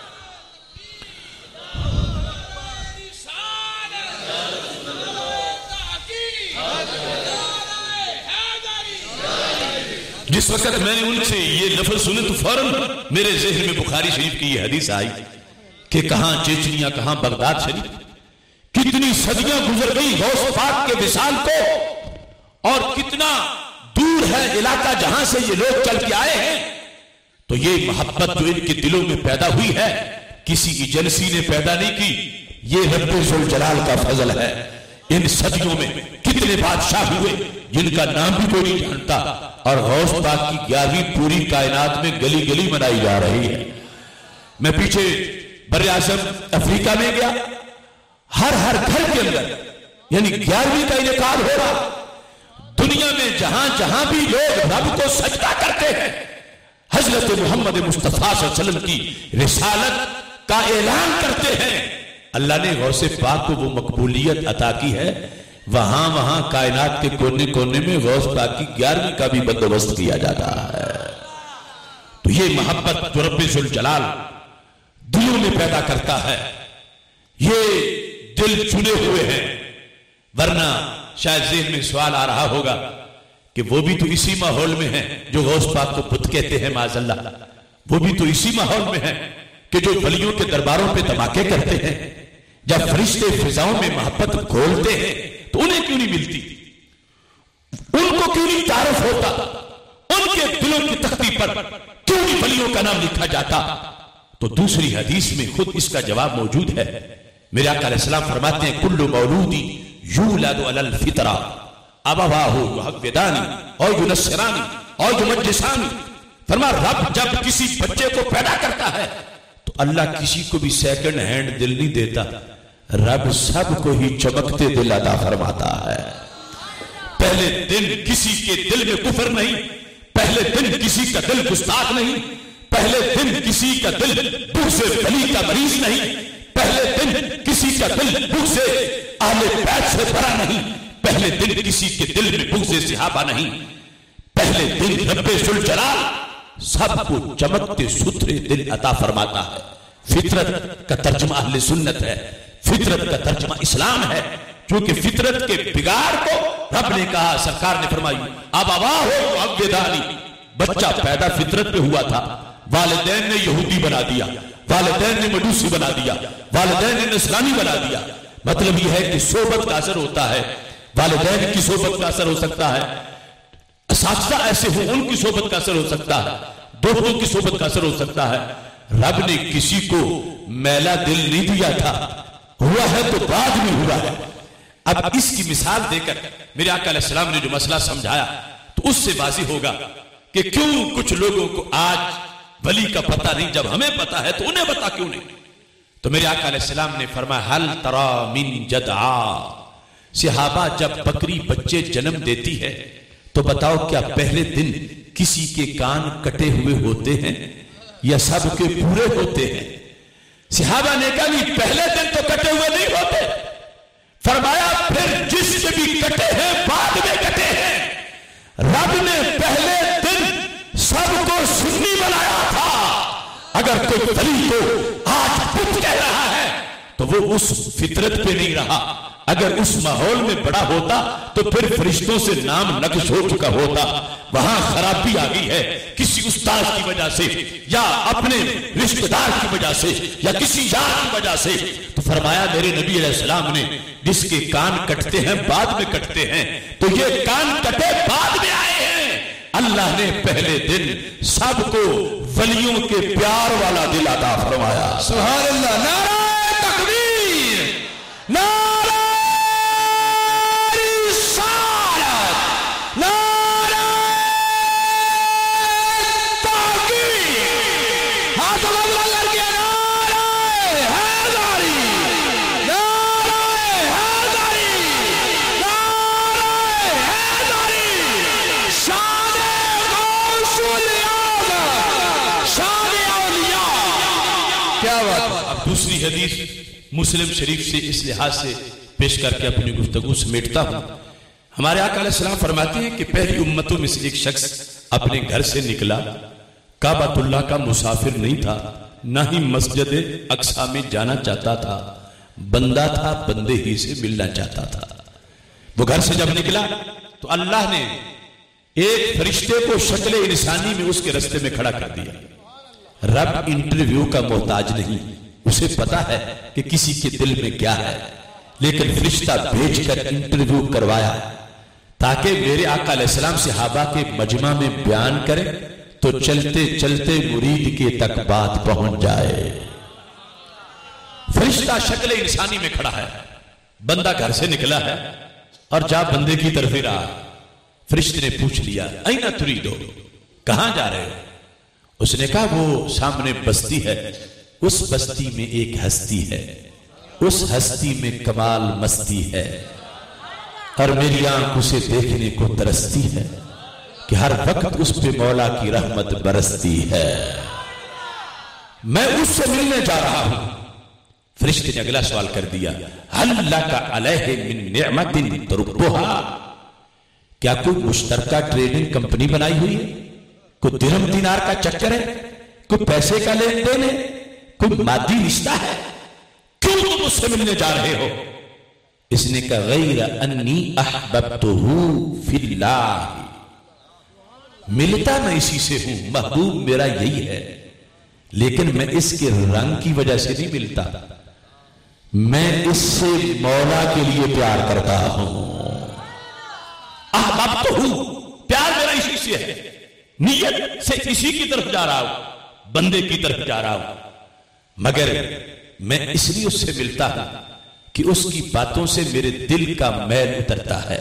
जिस वक्त मैंने उनसे ये लफ्ज सुने तो फौरन मेरे ज़हन में बुखारी शरीफ की ये हदीस आई कि कहां चेचनिया, कहां बगदाद शरीफ, कितनी सदियां गुजर गई गौस पाक के विसाल को, और कितना दूर है इलाका जहां से ये लोग चल के आए हैं। तो ये मोहब्बत जो इनके दिलों में पैदा हुई है, किसी एजेंसी ने पैदा नहीं की, ये रब्बे जुल जलाल का फजल है। इन सदियों में कितने बादशाह हुए जिनका नाम भी कोई नहीं जानता, और गौस पाक की 11वीं पूरी कायनात में गली गली मनाई जा रही है। मैं पीछे बर्रे आज़म अफ्रीका में गया, हर घर के अंदर यानी 11वीं का इनेकाद हो रहा। दुनिया में जहां जहां भी लोग रब को सजदा करते हैं, हजरत मोहम्मद मुस्तफा सल्लल्लाहु अलैहि वसल्लम की रिसालत का ऐलान करते हैं, अल्लाह ने गौसे पाक को वो मकबूलियत अता की है। वहां वहां कायनात के कोने कोने में गौस पाक की 11वीं का भी बंदोबस्त किया जाता है। तो ये मोहब्बत जो रब्बे जुल जलाल दिलों में पैदा करता है, ये दिल चुने हुए हैं। वरना शायद ज़हन में सवाल आ रहा होगा कि वो भी तो इसी माहौल में है जो गौस पाक को बुत कहते हैं, माज़अल्लाह, वो भी तो इसी माहौल में है कि जो वलियों के दरबारों पे धमाके करते हैं। जब फरिश्ते फिजाओं में मोहब्बत घोलते हैं तो उन्हें क्यों नहीं मिलती, उनको क्यों नहीं तारुफ होता, उनके दिलों की तख्ती पर क्यों नहीं वलियों का नाम लिखा जाता? तो दूसरी हदीस में खुद इसका जवाब मौजूद है। मेरे आका अलैहिस्सलाम फरमाते हैं, कुल्लु मौलूदी यूलदु अलल फितरा अबवाहु युहव्विदानी और युनस्सिरानी और युमज्जिसानी। फरमा रब जब किसी बच्चे को पैदा करता है तो अल्लाह किसी को भी सेकंड हैंड दिल नहीं देता, रब सबको ही चमकते दिल अता फरमाता है। पहले दिन किसी के दिल में कुफर नहीं, पहले दिन किसी का दिल गुस्ताख नहीं, पहले दिन किसी का दिल दूसरे वली का मरीज नहीं, पहले दिन किसी का दिल बुग़्ज़ से अहले बैत से भरा नहीं, पहले दिन किसी के दिल में बुग़्ज़ से सहाबा नहीं, पहले दिन रब्बे जुल जलाल सबको चमकते सुथरे दिल अता फरमाता है। फितरत का तर्जुमा अहले सुन्नत है, फितरत का तर्जुमा इस्लाम है, क्योंकि फितरत के बिगाड़ को रब ने कहा, सरकार ने फरमाई अब अवा हो अब्यदानी, बच्चा पैदा फितरत पे हुआ था, वालिदैन ने यहूदी बना दिया, वालिदैन ने मजूसी बना दिया, वालिदैन ने नस्रानी बना दिया। मतलब यह है कि सोबत का असर होता है, वालिदैन की सोबत का असर हो सकता है, असातिज़ा ऐसे हो उनकी सोबत का असर हो सकता है, दोस्तों की सोबत का असर हो सकता है। रब ने किसी को मैला दिल नहीं दिया था, हुआ है तो बाद में हुआ है। अब इसकी मिसाल देकर मेरे आका अलैहिस्सलाम ने जो मसला समझाया तो उससे वाज़िह होगा कि क्यों कुछ लोगों को आज वली का पता नहीं, जब हमें पता है तो उन्हें पता क्यों नहीं। तो मेरे आका अलैहिस्सलाम ने फरमाया हल तरा मिन जदआ, सहाबा जब बकरी बच्चे जन्म देती है तो बताओ क्या पहले दिन किसी के कान कटे हुए होते हैं या सबके पूरे होते हैं? सहाबा ने कहा नहीं, पहले दिन तो कटे हुए नहीं होते। फरमाया फिर जिसके भी कटे हैं बाद में कटे हैं। रब ने पहले दिन सबको सुन्नी बनाया था। अगर कोई वली को आज पुत कह रहा है तो वो उस फितरत पे नहीं रहा। अगर उस माहौल में बड़ा होता तो फिर फरिश्तों से नाम नक्श हो चुका होता। वहां खराबी आ गई है किसी उस्ताद की वजह से या अपने रिश्तेदार की वजह से या किसी यार की वजह से। तो फरमाया मेरे नबी अलैहिस्सलाम ने जिसके कान कटते हैं बाद में कटते हैं, तो ये कान कटे बाद में आए हैं। अल्लाह ने पहले दिन सबको वलियों के प्यार वाला दिल अता फरमाया। सुभान अल्लाह। नारे तकबीर, नारे रिसालत, नारे तहकीक। हाथ अल्लाह करके नारे हैदरी, नारे हैदरी, नारे हैदरी। शान गौसुल आज़म, शान औलिया। क्या बात। अब दूसरी हदीस मुस्लिम शरीफ से इस लिहाज से पेश करके अपनी गुफ्तगू समेटता हूं। हमारे आका अलैहिस्सलाम फरमाते हैं कि पहली उम्मतों में से एक शख्स अपने घर से निकला, काबतुल्लाह का मुसाफिर नहीं था, ना ही मस्जिद अक्सा में जाना चाहता था, बंदा था, बंदे ही से मिलना चाहता था। वो घर से जब निकला तो अल्लाह ने एक फरिश्ते को शक्ल इंसानी में उसके रास्ते में खड़ा कर दिया। रब इंटरव्यू का मोहताज नहीं, उसे पता है कि किसी के दिल में क्या है, लेकिन फरिश्ता भेजकर इंटरव्यू करवाया ताकि मेरे आका अलैहिस्सलाम सहाबा के मजमा में बयान करें तो चलते चलते मुरीद के तक बात पहुंच जाए। फरिश्ता शक्ल इंसानी में खड़ा है, बंदा घर से निकला है और जा बंदे की तरफ ही रहा। फरिश्ते ने पूछ लिया ऐना तुरीदो, कहां जा रहे हो? उसने कहा वो सामने बस्ती है, उस बस्ती में एक हस्ती है, उस हस्ती में कमाल मस्ती है और मेरी आंख उसे देखने को तरसती है कि हर वक्त उस पे मौला की रहमत बरसती है, मैं उससे मिलने जा रहा हूं। फरिश्ते ने अगला सवाल कर दिया हल्ला का अलैहि मिन निअमतिन तुरबुहा, क्या कोई मुश्तरका ट्रेडिंग कंपनी बनाई हुई है, कोई दिरहम दिनार का चक्कर है, कोई पैसे का लेन देन है, कोई मादी रिश्ता है, क्यों तुम मुझसे मिलने जा रहे हो? इसने कहा गैर अन्नी अहबब्तुहु फिल्लाह, मिलता मैं इसी से हूं, महबूब मेरा यही है, लेकिन मैं इसके रंग की वजह से नहीं मिलता, मैं इससे मौला के लिए प्यार करता हूं। अहबब्तुहु, प्यार मेरा इसी से है, नियत से इसी की तरफ जा रहा हूं, बंदे की तरफ जा रहा हूं, मगर मैं इसलिए उससे मिलता हूं कि उसकी बातों से मेरे दिल का मैल उतरता है,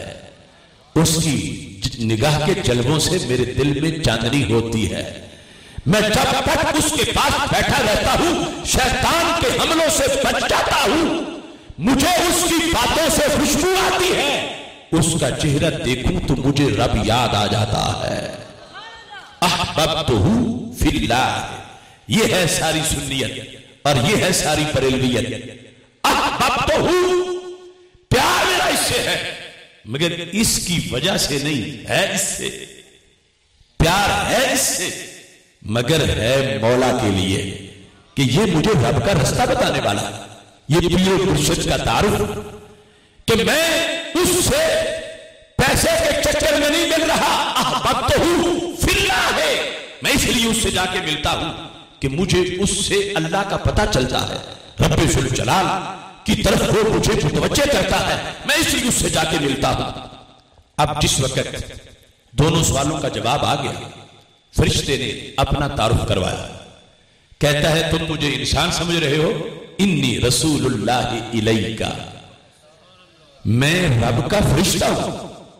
उसकी निगाह के जलवों से मेरे दिल में चांदनी होती है। मैं जब तक उसके पास बैठा रहता हूं शैतान के हमलों से बच जाता हूं, मुझे उसकी बातों से खुशबू आती है, उसका चेहरा देखूं तो मुझे रब याद आ जाता है। अहबब्तुहु फिल्लाह, ये है सारी सुन्नियत। और ये है सारी बरेलवियत। अब तो हूं, प्यार मेरा इससे है, मगर इसकी वजह से नहीं है, इससे प्यार है, इससे मगर है मौला के लिए कि ये मुझे रब का रास्ता बताने वाला, ये पीर मुर्शिद का तारुफ कि मैं उससे पैसे के चक्कर में नहीं मिल रहा। अब तो हूं फिल्ला है, मैं इसलिए उससे जाके मिलता हूं कि मुझे उससे अल्लाह का पता चलता है, रब्बे जुल जलाल की तरफ वो मुझे मुतवज्जे करता है, मैं इसलिए उससे जाके मिलता हूं। अब जिस वक्त दोनों सवालों का जवाब आ गया, फरिश्ते ने अपना तारुफ करवाया। कहता है तुम मुझे इंसान समझ रहे हो, इन्नी रसूलुल्लाह इलैका, मैं रब का फरिश्ता हूं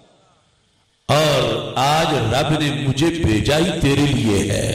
और आज रब ने मुझे भेजा ही तेरे लिए है।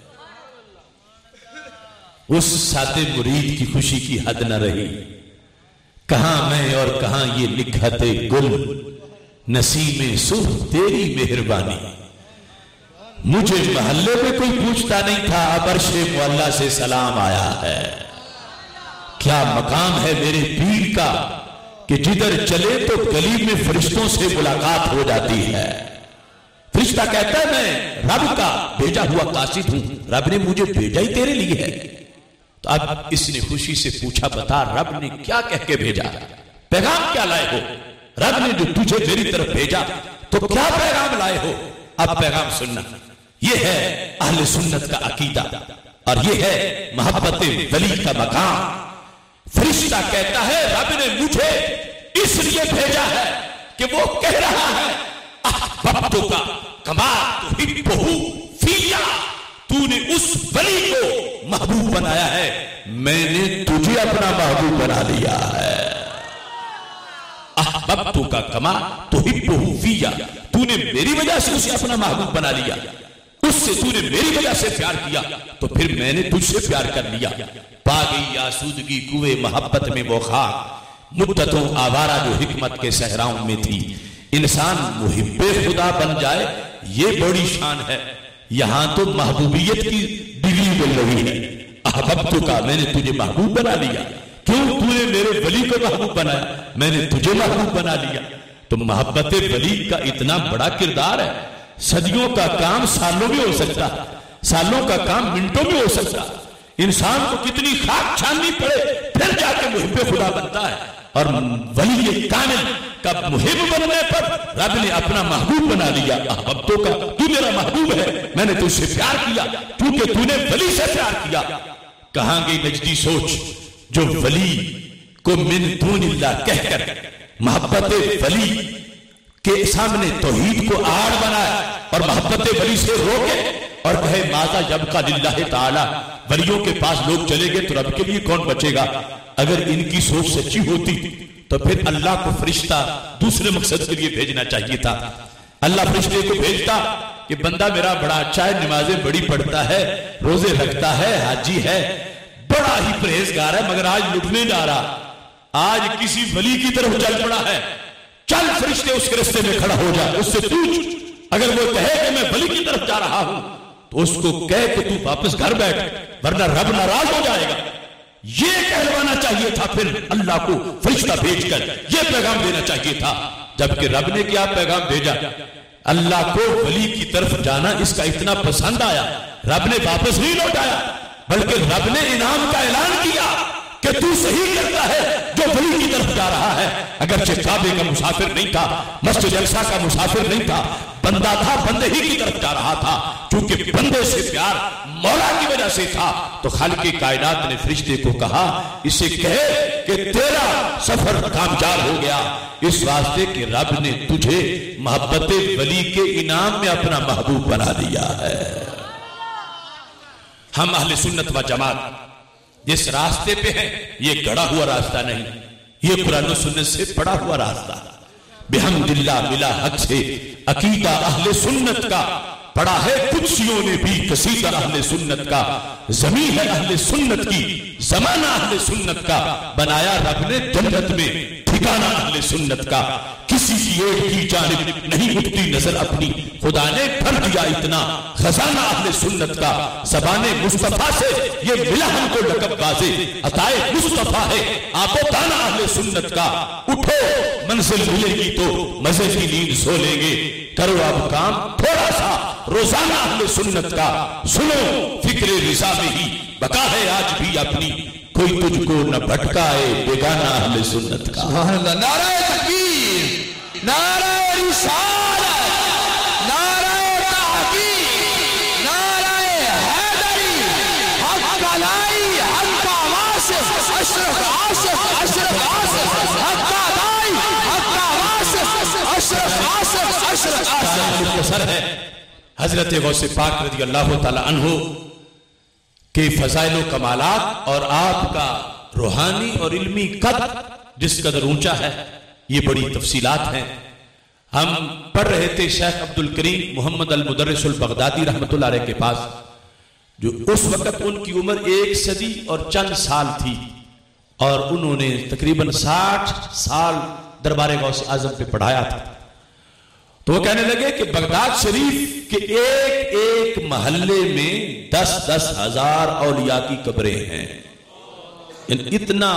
उस सादे मुरीद की खुशी की हद न रही, कहां मैं और कहां ये लिखते गुल, नसीमे सुर तेरी मेहरबानी। मुझे मोहल्ले में कोई पूछता नहीं था, अब अर्शे मुअल्ला से सलाम आया है। क्या मकाम है मेरे पीर का कि जिधर चले तो गली में फरिश्तों से मुलाकात हो जाती है। फरिश्ता कहता है मैं रब का भेजा हुआ कासिद हूं, रब ने मुझे भेजा ही तेरे लिए है। तो अब इसने खुशी से पूछा, बता रब ने क्या कह के भेजा, पैगाम क्या लाए हो? रब ने जो तुझे मेरी तरफ भेजा तो क्या पैगाम लाए हो? अब पैगाम सुनना। यह है अहले सुन्नत का अकीदा और यह है मोहब्बत वली का मकाम। फरिश्ता कहता है रब ने मुझे इसलिए भेजा है कि वो कह रहा है अहबब्तु का कमा तुहिब्बुहु फिया, तूने उस वली को महबूब बनाया है, मैंने तुझे अपना महबूब बना लिया है। अहबब्तु का कमा तुहिब्बुहु फिया, तूने मेरी वजह से उसे अपना महबूब बना लिया, उससे तूने मेरी वजह से प्यार किया तो फिर मैंने तुझसे प्यार कर लिया। पा गई आसूदगी कुए मोहब्बत में वो खाक, मुद्दतों आवारा जो हिकमत के सहराओं में थी। इंसान मुहिब्बे खुदा बन जाए ये बड़ी शान है, यहां तो महबूबियत की डिग्री मिल रही है। अहबब्तु का, मैंने तुझे महबूब बना लिया। क्यों? तूने मेरे वली को महबूब बनाया, मैंने तुझे महबूब बना लिया। तो मोहब्बत वली का इतना बड़ा किरदार है, सदियों का काम सालों में हो सकता, सालों का काम मिनटों में हो सकता। इंसान को कितनी खाक छाननी पड़े फिर जाके मुहिब्बे खुदा बनता है। और वली कामिल का मुहिब बनने पर रब ने अपना महबूब बना लिया। अहबब्तु का, तू मेरा महबूब है, मैंने तुझसे प्यार किया क्योंकि तूने वली से प्यार किया। कहां गई नजदी सोच जो वली को मिन दूनिल्लाह कहकर मोहब्बत वली के सामने तौहीद को आड़ बनाया और मोहब्बत वली से रोके और कहे माजा यबका लिल्लाह ताला, वलियों के पास लोग चले गए तो रब के लिए कौन बचेगा। अगर इनकी सोच सच्ची होती तो फिर अल्लाह को फरिश्ता दूसरे मकसद के लिए भेजना चाहिए था। अल्लाह फरिश्ते को भेजता कि बंदा मेरा बड़ा अच्छा है, नमाजें बड़ी पढ़ता है, रोजे रखता है, हाजी है, बड़ा ही परहेजगार है, मगर आज लुटने जा रहा, आज किसी वली की तरफ चल पड़ा है। चल फरिश्ते उसके रास्ते में खड़ा हो जा, उससे पूछ, अगर वो कहे कि मैं वली की तरफ जा रहा हूं तो उसको कह कि तू वापस घर बैठ, वरना रब नाराज हो जाएगा। ये कहलवाना चाहिए था फिर अल्लाह को फरिश्ता भेजकर, ये पैगाम देना चाहिए था। जबकि रब ने क्या पैगाम भेजा, अल्लाह को वली की तरफ जाना इसका इतना पसंद आया, रब ने वापस नहीं लौटाया, बल्कि रब ने इनाम का ऐलान किया कि तू सही करता है जो वली की तरफ जा रहा है। अगरचे काबे का मुसाफिर नहीं था, मस्जिद अक्सा का मुसाफिर नहीं था, बंदा था, बंदे ही की तरफ जा रहा था। क्योंकि बंदे से प्यार मौला की वजह से था तो खालिक़े कायनात ने फरिश्ते को कहा इसे कहे कि तेरा सफर कामयाब हो गया, इस वास्ते कि रब ने तुझे मोहब्बत वली के इनाम में अपना महबूब बना दिया है। हम अहले सुन्नत व जमात जिस रास्ते पे है ये गढ़ा हुआ रास्ता नहीं, ये कुरान और सुन्नत से पढ़ा हुआ रास्ता। बिहम्दिल्लाह मिला हक से अकीदा अहले सुन्नत का, पढ़ा है कुदसियों ने भी कसीदा अहले सुन्नत का, ज़मीन है अहले सुन्नत की, जमाना अहले सुन्नत का, बनाया रब ने जन्नत में ठिकाना अहले सुन्नत का। किस किसी की एड़ की जानिब नहीं उठती नजर अपनी। खुदा ने भर दिया इतना खजाना अहले सुन्नत का, ज़बाने मुस्तफा से ये मिला हमको लक़ब बाज़े। अताए मुस्तफा है आपो दाना अहले सुन्नत का। उठो मंजिल मिलेगी तो मजे की नींद सो लेंगे। करो अब काम थोड़ा सा रोजाना अहले सुन्नत का। सुनो फिक्रे रिज़ा में ही बका है आज भी अपनी। कोई तुझको न भटकाए बेगाना अहले सुन्नत का। नारे तकबीर, नारे रिसालत, नारे तहकीक, नारे हैदरी, हक का लाई, हक का वासिफ, अशरफ आसिफ, अशरफ आसिफ, हक का लाई, हक का वासिफ, अशरफ आसिफ, अशरफ आसिफ। मुख्तसर है हजरत गौसे पाक रज़ी अल्लाह तआला अन्हु के फज़ाइल कमालात और आपका रूहानी और इल्मी कद जिस कदर ऊंचा है, ये बड़ी तफसीलात हैं। हम पढ़ रहे थे Sheikh Abdul Karim Muhammad al मुदर्रिसुल बगदादी रहमतुल्लाह अलैह के पास, जो उस वक्त उनकी उम्र 1 सदी और चंद साल थी और उन्होंने तकरीबन 60 साल दरबार गौसे आजम पे पढ़ाया था। तो वो कहने लगे कि बगदाद शरीफ के एक एक महल्ले में 10-10 हजार औलिया की कब्रें हैं। इतना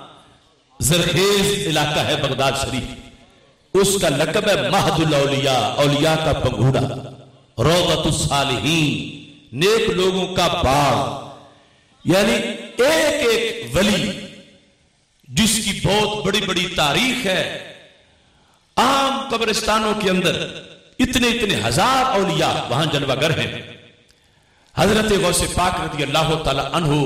जरखेज इलाका है बगदाद शरीफ। उसका लक़ब है महदुल औलिया, औलिया का पंघूड़ा, रौज़तुस सालिहीन, नेक लोगों का बाग। यानी एक एक वली जिसकी बहुत बड़ी बड़ी तारीख है। आम कब्रिस्तानों के अंदर इतने इतने हजार औलिया वहां जलवागर हैं। हजरत गौसे पाक रज़ी अल्लाह तआला अन्हु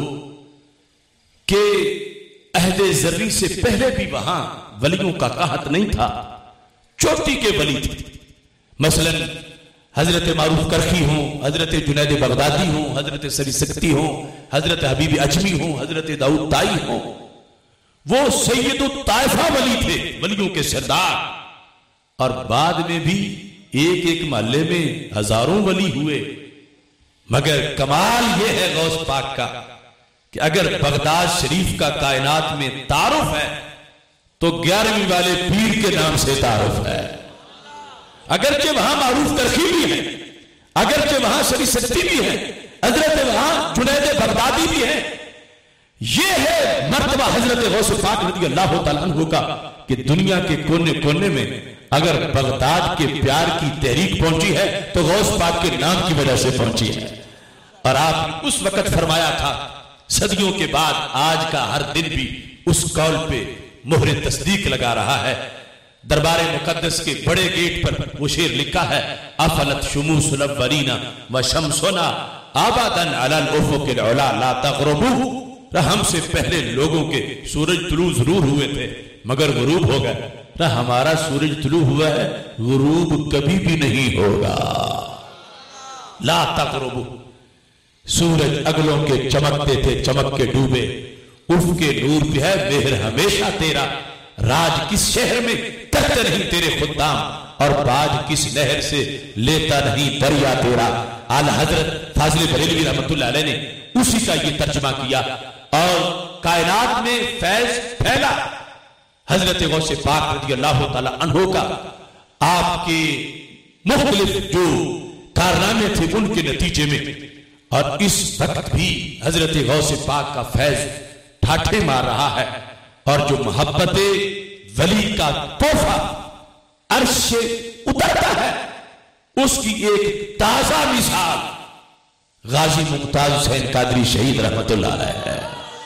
के अहदे ज़र्री से पहले भी वहां वलियों का कहत नहीं था, चोटी के वली थे। मसलन हजरत मारूफ करखी हो, हजरत जुनैद बगदादी हो, हजरत सरी सक्ती हो, हजरत हबीब अजमी हो, हजरत दाऊद ताई हो। वो सैयदुत ताइफा वली थे, वलियों के सरदार। और बाद में भी एक एक महल्ले में हजारों वली हुए। मगर कमाल यह है गौस पाक का कि अगर बगदाद शरीफ का कायनात में तारुफ है तो 11वीं वाले पीर के नाम से तारुफ है। अगरचे वहां मारूफ करखी भी है, अगरचे वहां सरी सक्ती भी है, हजरत वहां जुनैद बगदादी भी है। यह है मर्तबा हजरत गौस पाक रज़ी अल्लाह तआला अन्हु का कि दुनिया के कोने कोने में अगर बगदाद के प्यार की तहरीक पहुंची है तो गौस पाक के नाम की वजह से पहुंची है। और आप उस वक्त फरमाया था, सदियों के बाद आज का हर दिन भी उस कौल पे मोहरे तस्दीक लगा रहा है। दरबार मुकद्दस के बड़े गेट पर वो शेर लिखा है, अफलत शुमूसुल अव्वलीना व शम्सुना आबादन अलल उफुकिल उला ला तग़रुबू। हमसे पहले लोगों के सूरज तुलू जरूर हुए थे मगर गुरूब हो गए। हमारा सूरज तुलू हुआ है, गुरूब कभी भी नहीं होगा। ला तग़रुबू। सूरज अगलों के चमकते थे, चमक के डूबे। उफ के नूर पे है मेहर हमेशा तेरा। राज किस शहर में करते नहीं तेरे खुद्दाम, और बाज किस नहर से लेता नहीं दरिया तेरा। आला हजरत फाजिल बरेलवी रहमतुल्लाह अलैह ने उसी का ये तर्जुमा किया और कायनात में फैज फैला। हजरत गौसे पाक रज़ी अल्लाह तआला अन्हु का आपके मुख्तलिफ जो कारनामे थे उनके नतीजे में, और इस वक्त भी हजरत गौसे पाक का फैज ठाठे मार रहा है। और जो मोहब्बत वली का तोहफा अर्श से उतरता है, उसकी एक ताजा मिसाल गाजी मुमताज हुसैन कादरी शहीद रहमतुल्लाह अलैह है।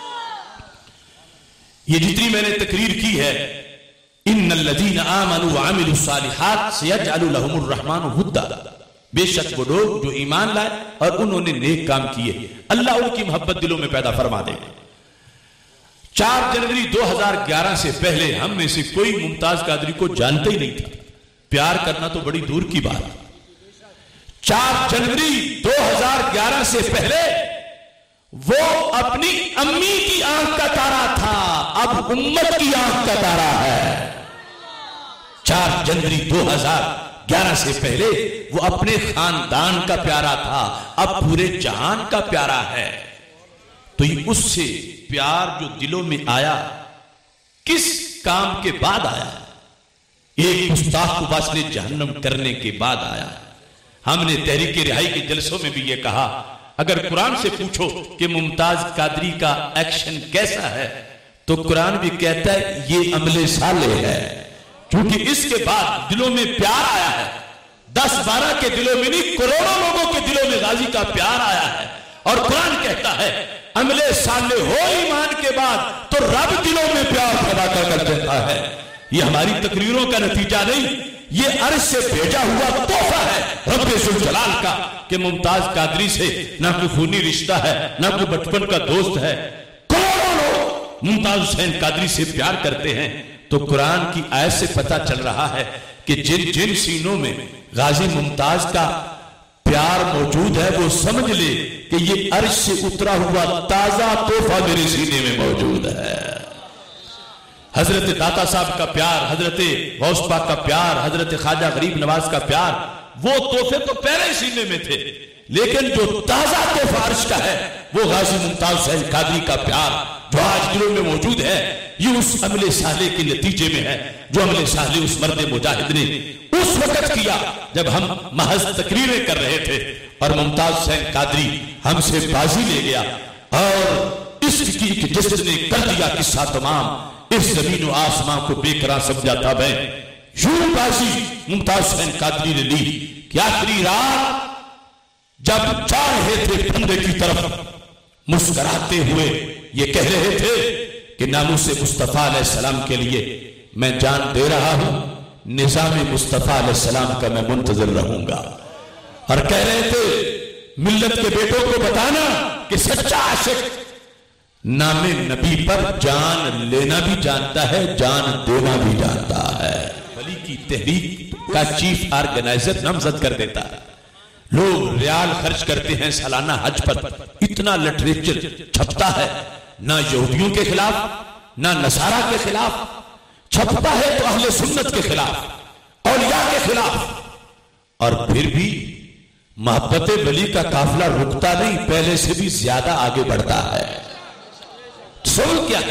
ये जितनी मैंने तकरीर की है, इन्नल्लज़ीना आमनू व अमिलुस्सालिहात सयजअलु लहुमुर रहमानु वुद्दा। बेशक वो लोग जो ईमान लाए और उन्होंने नेक काम किए, अल्लाह उनकी मोहब्बत दिलों में पैदा फरमा देगा। 4 जनवरी 2011 से पहले हम में से कोई मुमताज कादरी को जानते ही नहीं था। प्यार करना तो बड़ी दूर की बात। 4 जनवरी 2011 से पहले वो अपनी अम्मी की आंख का तारा था, अब उम्मत की आंख का तारा है। 4 जनवरी 2011 से पहले वो अपने खानदान का प्यारा था, अब पूरे जहान का प्यारा है। तो ये उससे प्यार जो दिलों में आया किस काम के बाद आया? एक गुस्ताख को वास्ते जहन्नम करने के बाद आया। हमने तहरीक रिहाई के जलसों में भी ये कहा, अगर कुरान से पूछो कि मुमताज कादरी का एक्शन कैसा है तो कुरान भी कहता है ये अमले साले है, क्योंकि इसके बाद दिलों में प्यार आया है। 10-12 के दिलों में नहीं, करोड़ों लोगों के दिलों में गाजी का प्यार आया है। और कुरान कहता है अमले साले हो ईमान के बाद तो रब दिलों में प्यार पैदा कर देता है। ये हमारी तकरीरों का नतीजा नहीं, ये अर्श से भेजा हुआ तोहफा है रब्बे जुल जलाल का कि मुमताज कादरी से ना कोई खूनी रिश्ता है, ना कोई बचपन का दोस्त है। करोड़ों लोग मुमताज हुसैन कादरी से प्यार करते हैं। तो कुरान की आयत से पता चल रहा है कि जिन जिन सीनों में गाजी मुमताज का प्यार मौजूद है वो समझ ले कि ये अर्श से उतरा हुआ ताजा तोहफा मेरे सीने में मौजूद है। हजरत दाता साहब का प्यार, हजरत गौस पाक का प्यार, हजरत ख्वाजा गरीब नवाज का प्यार, वो तोहफे तो पहले ही सीने में थे, लेकिन जो ताजा तोहफा अर्श का है वो गाजी मुमताज हुसैन कादरी का प्यार जो आज दिलों में मौजूद है। ये उस अमले साले के नतीजे में है जो अमले साले उस मर्द मुजाहिद ने उस वक्त किया जब हम महज तकरीरें कर रहे थे और मुमताज हुसैन कादरी हमसे बाजी ले गया और इसकी जिसने कर दिया किस्सा तमाम, इस जमीन और आसमां को बेकरार समझा था। मैं यूं बाजी मुमताज हुसैन कादरी ने ली कि आखिरी रात जब जा रहे थे फंदे की तरफ मुस्कुराते हुए ये कह रहे थे कि नामूस मुस्तफा अलैहिस्सलाम के लिए मैं जान दे रहा हूं, निजाम मुस्तफा अलैहिस्सलाम का मैं मुंतजर रहूंगा। और कह रहे थे मिल्लत के बेटों को बताना कि सच्चा आशिक नामे नबी पर जान लेना भी जानता है, जान देना भी जानता है। वली की तहरीक का चीफ ऑर्गेनाइजर नामजद कर देता है। लोग रियाल खर्च करते हैं सालाना हज पर, इतना लिटरेचर छपता है, ना यहूदियों के खिलाफ ना नसारा के खिलाफ छपता है, तो अहले सुन्नत के खिलाफ, औलिया के खिलाफ। और फिर भी मोहब्बत वली का काफिला रुकता नहीं, पहले से भी ज्यादा आगे बढ़ता है। सुन क्या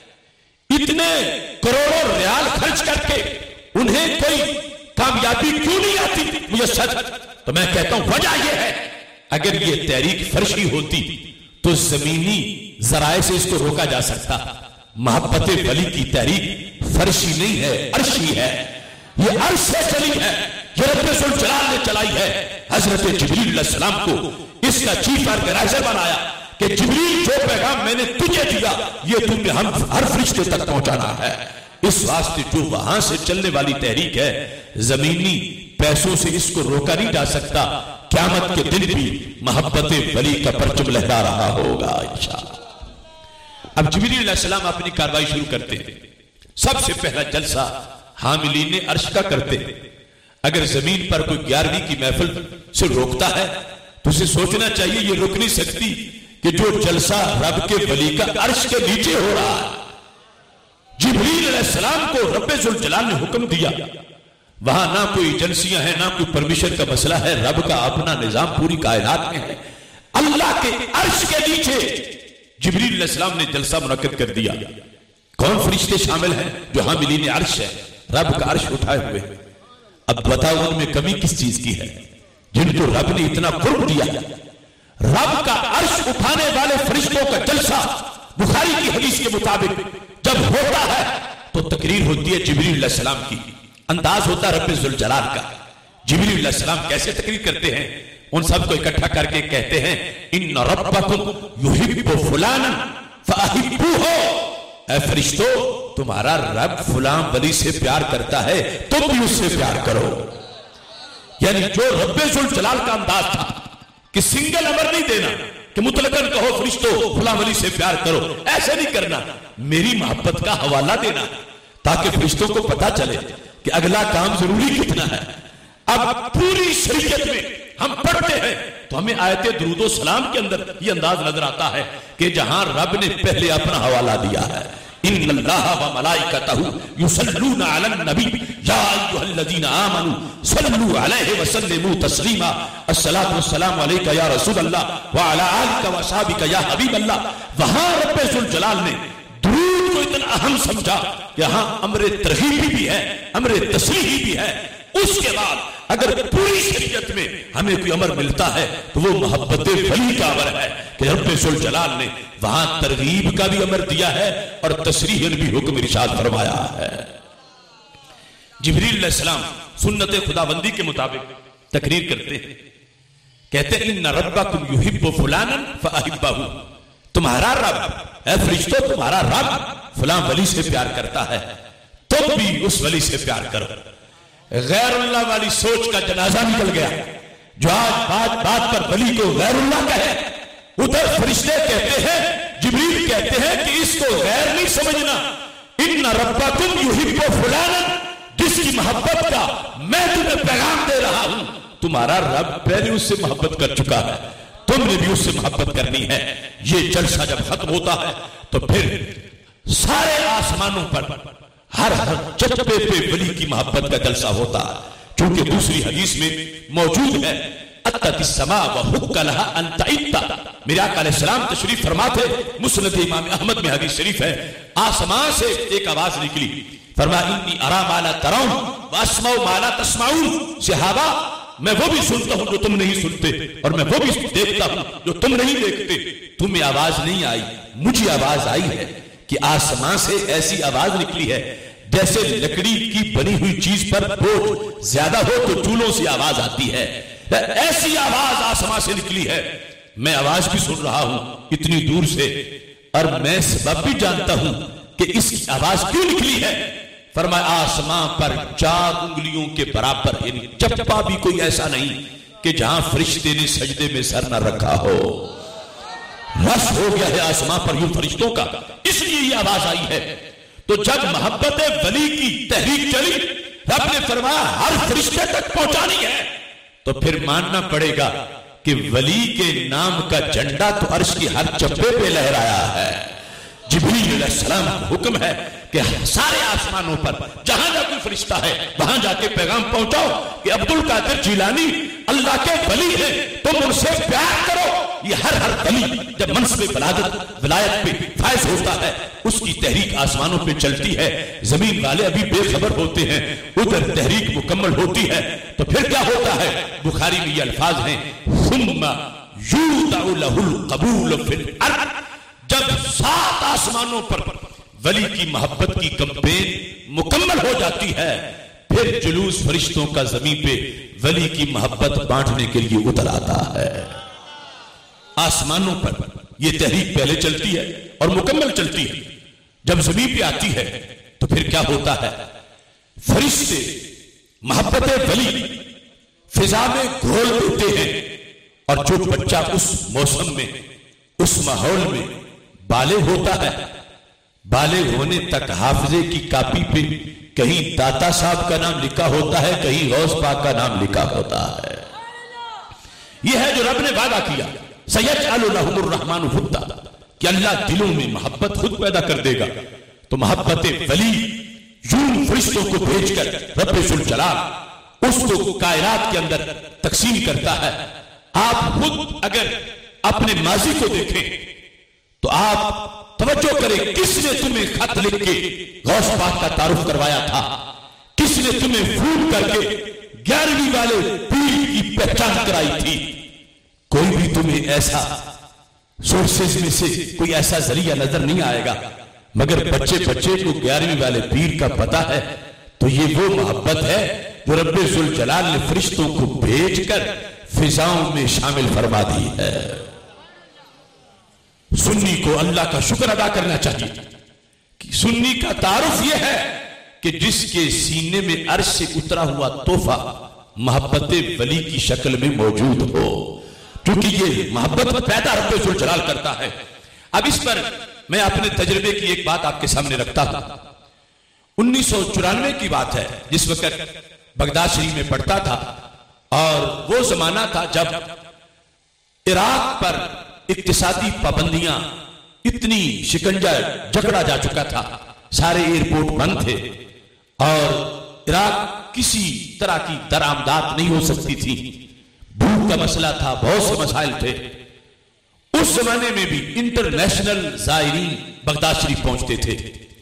इतने करोड़ों रियाल खर्च करके उन्हें कोई कामयाबी क्यों नहीं आती मुझे सच, तो मैं कहता हूं वजह यह है अगर ये तहरीक फर्शी होती तो जमीनी जराए से इसको रोका जा सकता। मोहब्बत वली की तहरीक फर्शी नहीं है, अर्शी है। ये अर्श से चली है, ये रब्बे जुल जलाल ने चलाई है। हजरत जिब्रील अलैहिस्सलाम को इसका चीफ ऑर्गेनाइजर बनाया कि जिब्रील जो पैगाम मैंने तुझे दिया ये तुमने हम हर फरिश्ते तक पहुंचाना है। इस वास्ते जो वहां से चलने वाली तहरीक है जमीनी पैसों से इसको रोका नहीं जा सकता। क़यामत के दिन भी मोहब्बत वली का परचम लहरा रहा होगा इंशाअल्लाह। अब जिब्रील अलैहिस्सलाम अपनी कार्रवाई शुरू करते हैं। सबसे पहला जलसा हामिलीन अर्श का करते हैं। अगर जमीन पर कोई 11वीं की महफिल से रोकता है तो उसे सोचना चाहिए ये रुक नहीं सकती कि जो जलसा रब के वली का अर्श के नीचे हो रहा है। जिब्रील अलैहिस्सलाम को रब्बे जुल जलाल ने हुक्म दिया, वहां ना कोई एजेंसियां हैं ना कोई परमिशन का मसला है, रब का अपना निजाम पूरी कायनात में है। अल्लाह के अर्श के नीचे जिब्रील अलैहिस्सलाम ने जलसा मुनक्किद कर दिया। कौन फरिश्ते शामिल हैं? जो हामिलीन अर्श है, रब का अर्श उठाए हुए। अब बताओ उनमें कमी किस चीज की है जिनको रब ने इतना कुर्ब दिया। रब का अर्श उठाने वाले फरिश्तों का जलसा बुखारी की हदीस के मुताबिक जब होता है तो तकरीर होती है जिब्रील अलैहिस्सलाम की, अंदाज होता है रब्बे जुल जलाल का। जिब्रील अलैहिस्सलाम कैसे तकरीर करते हैं? उन सबको इकट्ठा करके कहते हैं इन्न रब्बकुम युहिब्बु फुलानन फअहिब्बुहु। ऐ फरिश्तों, तुम्हारा रब फुलां वली से प्यार करता है, तुम भी उससे प्यार करो। यानी जो रब्बे जुल जलाल का अंदाज था कि सिंगल अमर नहीं देना कि मुतलकन कहो फरिश्तों फुलां वली से प्यार करो, ऐसे नहीं करना, मेरी मोहब्बत का हवाला देना ताकि फरिश्तों को पता चले कि अगला काम जरूरी कितना है। अब पूरी शरीयत में हम पढ़ते हैं तो हमें आयते दुरूदो सलाम के अंदर ये अंदाज नजर आता है कि जहां रब ने पहले अपना हवाला दिया है, इन्नल्लाहा व मलाइकतहु युसल्लूना अलन नबी या अय्युहल्लज़ीना आमनू सल्लू अलैहि व सल्लिमू तस्लीमा। अस्सलातु वस्सलामु अलैका या रसूलल्लाह व अला आलिका व असहाबिका या हबीबल्लाह। वहां रब्बे जुल जलाल ने दुरूद को इतना अहम समझा कि हाँ अमरे तरहीबी भी है, अमरे तस्लीही भी है। उसके बाद अगर पूरी शरीयत में हमें कोई अमर मिलता है तो वो मोहब्बत वली का अमर है कि रब्बे सुल जलाल ने वहां तरगीब का भी अमर दिया है और तशरीहन भी हुक्म इरशाद फरमाया है। जिब्रील अलैहिस्सलाम सुन्नत खुदाबंदी के मुताबिक तकरीर करते हैं, कहते हैं इन्ना रब्बकुम युहिब्बु फुलानन फअहिब्बहु, तुम्हारा रब है फरिश्तों, तुम्हारा रब फलां वली से प्यार करता है, तुम भी उस वली से प्यार करो। गैरुल्लाह वाली सोच का जनाजा निकल गया। जो आज बात बात पर वली को गैरुल्लाह कहे, उधर फरिश्ते कहते हैं, जिब्रील कहते हैं कि इसको गैर नहीं समझना। इन्ना रब्बकुम युहिब्बु फुलानन, जिसकी मोहब्बत का मैं तुम्हें पैगाम दे रहा हूं, तुम्हारा रब पहले उससे मोहब्बत कर चुका है, तुमने भी उससे मोहब्बत करनी है। ये जलसा जब खत्म होता है तो फिर सारे आसमानों पर हर चप्पे पे वली की मोहब्बत का जलसा होता है। क्योंकि दूसरी हदीस में मौजूद है अत्तकिस्समा व हुक्कलहा अंतइत्ता, मेरे आका अलैहिस्सलाम तशरीफ फरमाते, मुस्नद इमाम अहमद में हदीस शरीफ है, आसमान से एक आवाज निकली, फरमाया इन्नी अरा मा ला तराउन व अस्माउ मा ला तस्माउन। सहाबा, मैं वो भी सुनता हूं जो तुम नहीं सुनते और मैं वो भी देखता हूं जो तुम नहीं देखते। तुम्हें आवाज नहीं आई, मुझे आवाज आई है कि आसमान से ऐसी आवाज निकली है जैसे लकड़ी की बनी हुई चीज पर बोझ ज्यादा हो तो चूलों से आवाज आती है, ऐसी आवाज आसमान से निकली है। मैं आवाज भी सुन रहा हूं इतनी दूर से और मैं सबब भी जानता हूं कि इसकी आवाज क्यों निकली है। फरमाया आसमान पर 4 उंगलियों के बराबर, यानी चप्पा भी कोई ऐसा नहीं कि जहां फरिश्ते ने सजदे में सर न रखा हो। रश हो गया है आसमान पर यूं फरिश्तों का, इसलिए ये आवाज आई है। तो जब मोहब्बत वली की तहरीक चली, रब ने फरमाया हर फरिश्ते तक पहुंचानी है, तो फिर मानना पड़ेगा कि वली के नाम का झंडा तो अर्श की हर चप्पे पे लहराया है। जिब्रील अलैहिस्सलाम का हुक्म है कि सारे आसमानों पर जहां जा कोई फरिश्ता है वहां जाके पैगाम पहुंचाओ कि अब्दुल कादिर जिलानी अल्लाह के वली है, तुम उनसे प्यार करो। ये हर वली जब मनसब बलागत विलायत पे फायज होता है, उसकी तहरीक आसमानों पे चलती है। जमीन वाले अभी बेखबर होते हैं, उधर तहरीक मुकम्मल होती है, तो फिर क्या होता है। बुखारी में ये अल्फाज हैं, सुम्मा यूदअ लहुल कबूल फिल अर्द, जब 7 आसमानों पर वली की मोहब्बत की कैंपेन मुकम्मल हो जाती है, फिर जुलूस फरिश्तों का जमीन पे वली की मोहब्बत बांटने के लिए उतर आता है। आसमानों पर यह तहरीक पहले चलती है और मुकम्मल चलती है। जब जमीन पे आती है तो फिर क्या होता है, फरिश्ते मोहब्बत वली फिजा में घोल देते हैं और जो बच्चा उस मौसम में, उस माहौल में बालिग होता है, बालिग होने तक हाफिजे की कापी पे कहीं दाता साहब का नाम लिखा होता है, कहीं गौस पाक का नाम लिखा होता है। यह है जो रब ने वादा किया, सयजअलु लहुमुर रहमानु वुद्दा, कि अल्लाह दिलों में मोहब्बत खुद पैदा कर देगा। तो मोहब्बत वली यूं फरिश्तों को भेजकर रब्बे जुल जलाल उसको कायनात के अंदर तकसीम करता है। आप खुद अगर अपने माजी को देखें तो आप तवज्जो करें, किसने तुम्हें खत लिख के गौस पाक का तारुफ करवाया था, किसने तुम्हें फोन करके 11वीं वाले पीर की पहचान कराई थी। कोई भी तुम्हें ऐसा सोर्सेज में से कोई ऐसा जरिया नजर नहीं आएगा, मगर बच्चे बच्चे को 11वीं वाले पीर का पता है। तो ये वो मोहब्बत है जो रब्बे जुल जलाल ने फरिश्तों को भेजकर फिजाओं में शामिल फरमा दी है। सुन्नी को अल्लाह का शुक्र अदा करना चाहिए कि सुन्नी का तारुफ यह है कि जिसके सीने में अर्श से उतरा हुआ तोहफा मोहब्बत वली की शक्ल में मौजूद हो, क्योंकि ये मोहब्बत पैदा रब्बे जुल जलाल करता है। अब इस पर मैं अपने तजर्बे की एक बात आपके सामने रखता हूं। 1994 की बात है, जिस वक्त बगदाद शरीफ में पढ़ता था, और वो जमाना था जब इराक पर इक्तिसादी पाबंदियां इतनी शिकंजा जकड़ा जा चुका था, सारे एयरपोर्ट बंद थे और इराक किसी तरह की दरामदात नहीं हो सकती थी, भूख का मसला था, बहुत से मसाइल थे। उस जमाने में भी इंटरनेशनल जायरीन बगदाद शरीफ पहुंचते थे।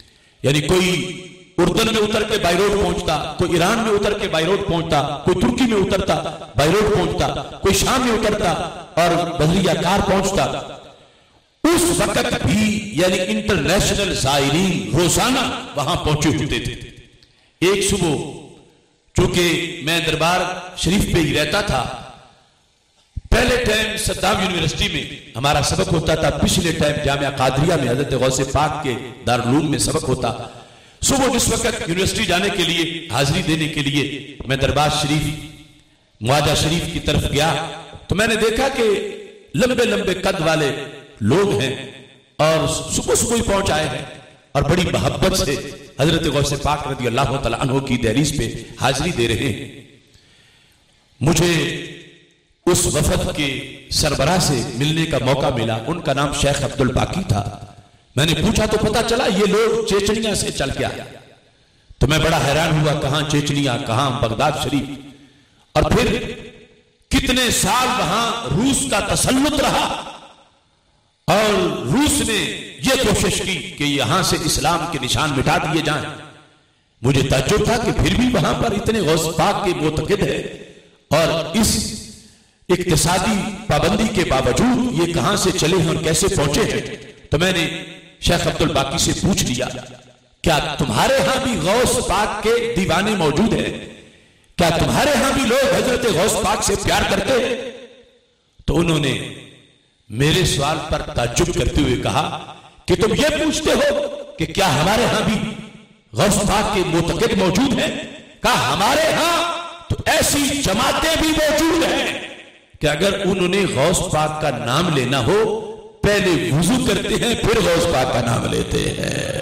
यानी कोई उर्दन में उतर के बाई रोड पहुंचता, कोई ईरान में उतर के बाई रोड पहुंचता, कोई तुर्की में उतरता बाई रोड पहुंचता, कोई शाम में उतरता और बदरिया कार पहुंचता। उस वक्त भी यानी इंटरनेशनल ज़ायरीन रोजाना वहां पहुंचे होते थे। एक सुबह चूंकि मैं दरबार शरीफ पे ही रहता था, पहले टाइम सद्दाम यूनिवर्सिटी में हमारा सबक होता था, पिछले टाइम जामिया कादरिया में हजरत गौसे पाक के दारुल में सबक होता। सुबह जिस वक्त यूनिवर्सिटी जाने के लिए, हाजिरी देने के लिए मैं दरबार शरीफ मुआजा शरीफ की तरफ गया तो मैंने देखा कि लंबे लंबे कद वाले लोग हैं और सुबह सुबह ही पहुंच आए हैं और बड़ी मोहब्बत से हजरत गौसे पाक रज़ी अल्लाह तआला अन्हु की दहलीज पे हाजिरी दे रहे हैं। मुझे उस वफद के सरबराह से मिलने का मौका मिला। उनका नाम शेख अब्दुल बाकी था। मैंने पूछा तो पता चला ये लोग चेचनिया से चल के आए। तो मैं बड़ा हैरान हुआ, कहां चेचनिया, कहां बगदाद शरीफ, और फिर कितने साल वहां रूस का तसल्लुत रहा और रूस ने यह कोशिश की कि यहां से इस्लाम के निशान मिटा दिए जाएं। मुझे ताज्जुब था कि फिर भी वहां पर इतने गौस पाक के मुतक़िद है और इस इक्तिसादी पाबंदी के बावजूद ये कहां से चले हैं और कैसे पहुंचे हैं। तो मैंने शेख अब्दुल बाकी से पूछ लिया, क्या तुम्हारे यहां भी गौस पाक के दीवाने मौजूद हैं? क्या तुम्हारे यहां भी लोग हजरत गौस पाक से प्यार करते हैं? तो उन्होंने मेरे सवाल पर ताज्जुब करते हुए कहा कि तुम ये पूछते हो कि क्या हमारे यहां भी गौस पाक के मुतक़िद मौजूद हैं? कहा हमारे यहां तो ऐसी जमातें भी मौजूद हैं कि अगर उन्होंने गौस पाक का नाम लेना हो पहले वुजू करते हैं फिर गौस पाक का नाम लेते हैं।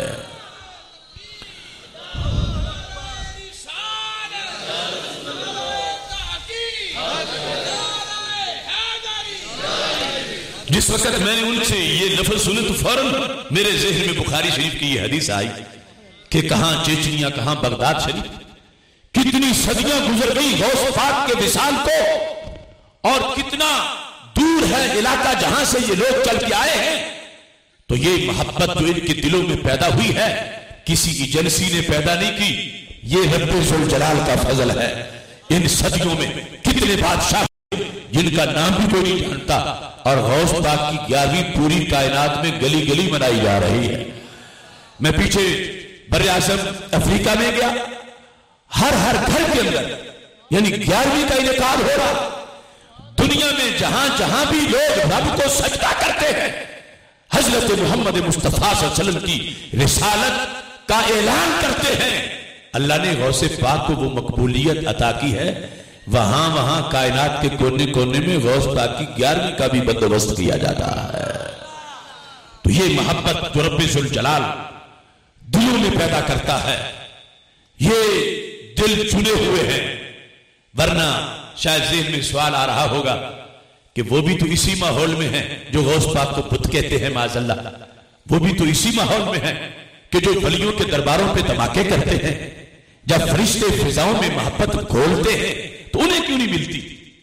जिस वक्त मैंने उनसे ये लफ्ज सुने तो फौरन मेरे ज़हन में बुखारी शरीफ की ये हदीस आई कि कहां चेचनिया, कहां बगदाद शरीफ, कितनी सदियां गुजर गई गौस पाक के विसाल को और कितना दूर है इलाका जहां से ये लोग चल के आए हैं। तो ये मोहब्बत जो इनके दिलों में पैदा हुई है किसी एजेंसी ने पैदा नहीं की, ये रब्बे जुल जलाल का फजल है। इन सदियों में कितने बादशाह जिनका नाम भी कोई नहीं जानता और गौस पाक की 11वीं पूरी कायनात में गली गली मनाई जा रही है। मैं पीछे बर्रे आज़म अफ्रीका में गया, हर घर के अंदर यानी 11वीं का इनेकाद हो रहा। दुनिया में जहां जहां भी लोग रब को सजदा करते हैं हजरत मोहम्मद मुस्तफा सल्लल्लाहु अलैहि वसल्लम की रिसालत का ऐलान करते हैं। अल्लाह ने गौसे पाक को वो मकबूलियत अता की है, वहां वहां कायनात के कोने कोने में गौस पाक की 11वीं का भी बंदोबस्त किया जाता है। तो ये मोहब्बत जो रब्बे जुल जलाल दिलों में पैदा करता है, ये दिल चुने हुए हैं। वरना शायद ज़हन में सवाल आ रहा होगा कि वो भी तो इसी माहौल में है जो गौस पाक को बुत कहते हैं माज़अल्लाह, वो भी तो इसी माहौल में है कि जो वलियों के दरबारों पे धमाके करते हैं। जब फरिश्ते फिजाओं में मोहब्बत घोलते हैं तो उन्हें क्यों नहीं मिलती,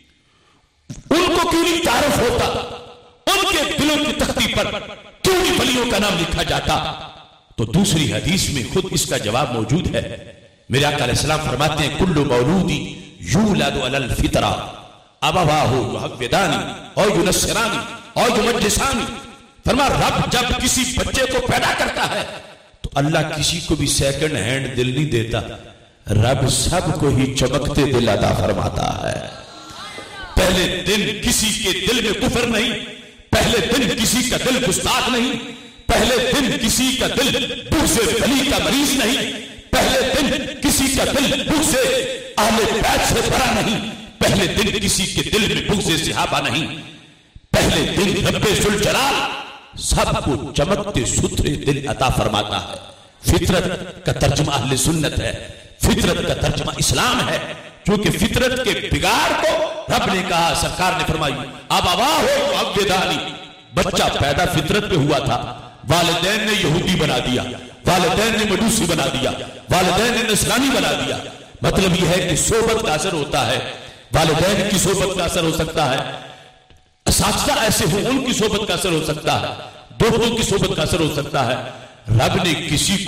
उनको क्यों नहीं तारुफ होता, उनके दिलों की तख्ती पर क्यों नहीं वलियों का नाम लिखा जाता। तो दूसरी हदीस में खुद इसका जवाब मौजूद है। मेरे आका अलैहिस्सलाम फरमाते हैं कुल्लु मौलूदी यूलदु अलल फितरा अबवाहु युहव्विदानी और युनस्सिरानी और युमज्जिसानी। फरमा रब जब किसी बच्चे को पैदा करता है तो अल्लाह किसी को भी सेकंड हैंड दिल नहीं देता, रब सबको ही चमकते दिल अता फरमाता है। पहले दिन किसी के दिल में कुफर नहीं, पहले दिन किसी का दिल गुस्ताख नहीं, पहले दिन किसी का दिल बुग़्ज़ वली का मरीज नहीं, पहले दिन किसी का दिल बुग़्ज़ अहले बैत से भरा नहीं, पहले दिन किसी के दिल में बुग़्ज़ सहाबा नहीं, पहले दिन रब्बे जुल जलाल सबको चमकते सुथरे दिल अता फरमाता है। फितरत का तर्जुमा अहले सुन्नत है, फितरत का तर्जुमा इस्लाम है। क्योंकि फितरत के बिगाड़ को रब ने कहा, सरकार ने फरमाई अब अवा हो अब्दानी, बच्चा पैदा फितरत पे हुआ था, वालिदैन ने यहूदी बना दिया, वालिदैन ने मजूसी बना दिया, वालिदैन ने नसरानी बना दिया। मतलब यह है कि सोबत का असर होता है, वालिदैन की सोबत का असर हो सकता है, असातिज़ा ऐसे हो उनकी सोबत का असर हो सकता है, दोस्तों की सोबत का असर हो सकता है। रब ने किसी को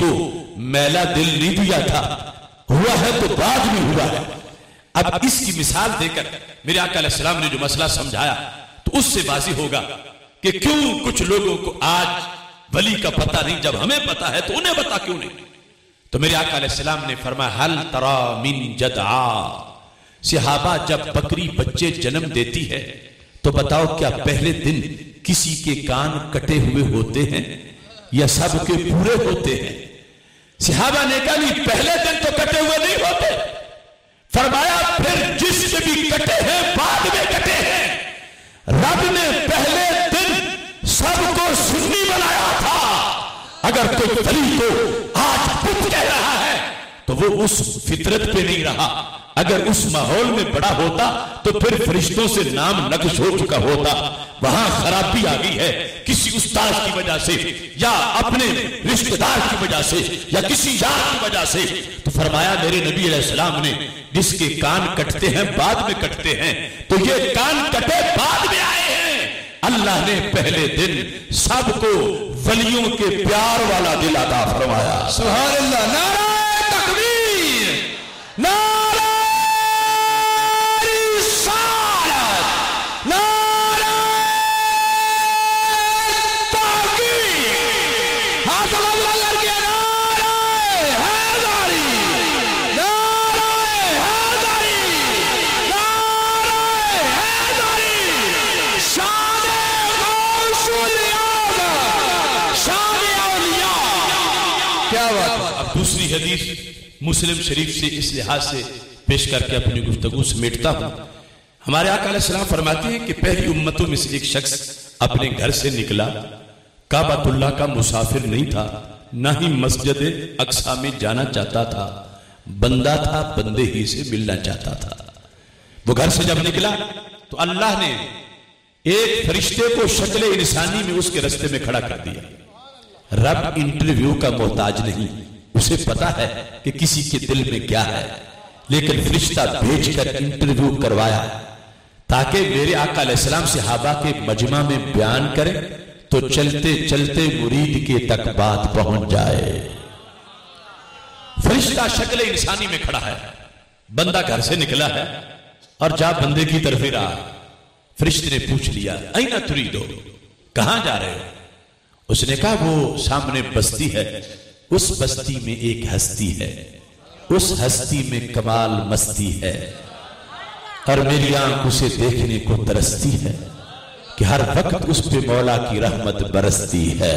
मैला दिल नहीं दिया था, हुआ है तो बाद में हुआ है। अब इसकी मिसाल देकर मेरे आका अलैहिस्सलाम ने जो मसला समझाया तो उससे वाज़िह होगा कि क्यों कुछ लोगों को आज वली का पता नहीं, जब हमें पता है तो उन्हें पता क्यों नहीं। तो मेरे आका अलैहिस्सलाम ने फरमाया हल तरा मिन जदआ, सहाबा जब बकरी बच्चे जन्म देती है तो बताओ क्या पहले दिन किसी के कान कटे हुए होते हैं या सबके पूरे होते हैं? सहाबा ने कहा नहीं, पहले दिन तो कटे हुए नहीं होते। फरमाया फिर जिसके भी कटे हैं बाद में कटे हैं। रब ने पहले दिन सबको सुन्नी बनाया था। अगर कोई वली को आज पुत कह रहा है तो वो उस फितरत पे नहीं रहा। अगर उस माहौल में बड़ा होता तो फिर फरिश्तों से नाम नक्श हो चुका होता। वहां खराबी आ गई है किसी उस्ताद की वजह से या अपने रिश्तेदार की वजह से या किसी यार की वजह से। तो फरमाया मेरे नबी अलैहिस्सलाम ने जिसके कान कटते हैं बाद में कटते हैं, तो ये कान कटे बाद में आए हैं। अल्लाह ने पहले दिन सबको वलियों के प्यार वाला दिल अता फरमाया। सुभान अल्लाह। नारे तकबीर, नारे रिसालत, नारे तहकीक। हाथ अल्लाह करके नारे हैदरी, नारे हैदरी, नारे हैदरी। शान गौसुल आज़म, शान औलिया। क्या बात। अब दूसरी हदीस मुस्लिम शरीफ से इस लिहाज से पेश करके अपनी गुफ्तगू समेटता हूं। हमारे आका अलैहिस्सलाम फरमाते हैं कि पहली उम्मतों में से एक शख्स अपने घर से निकला, काबतुल्लाह का मुसाफिर नहीं था, ना ही मस्जिद अक्सा में जाना चाहता था, बंदा था, बंदे ही से मिलना चाहता था। वो घर से जब निकला तो अल्लाह ने एक फरिश्ते को शक्ल इंसानी में उसके रास्ते में खड़ा कर दिया। रब इंटरव्यू का मोहताज नहीं, उसे पता है कि किसी के दिल में क्या है, लेकिन फरिश्ता भेजकर इंटरव्यू करवाया ताकि मेरे आका अलैहिस्सलाम सहाबा के मजमा में बयान करें तो चलते चलते मुरीद के तक बात पहुंच जाए। फरिश्ता शक्ल इंसानी में खड़ा है, बंदा घर से निकला है और जा बंदे की तरफ ही रहा। फरिश्ते ने पूछ लिया ऐना तुरीदो, कहां जा रहे हो? उसने कहा वो सामने बस्ती है, उस बस्ती में एक हस्ती है, उस हस्ती में कमाल मस्ती है और मेरी आंख उसे देखने को तरसती है कि हर वक्त उस पे मौला की रहमत बरसती है,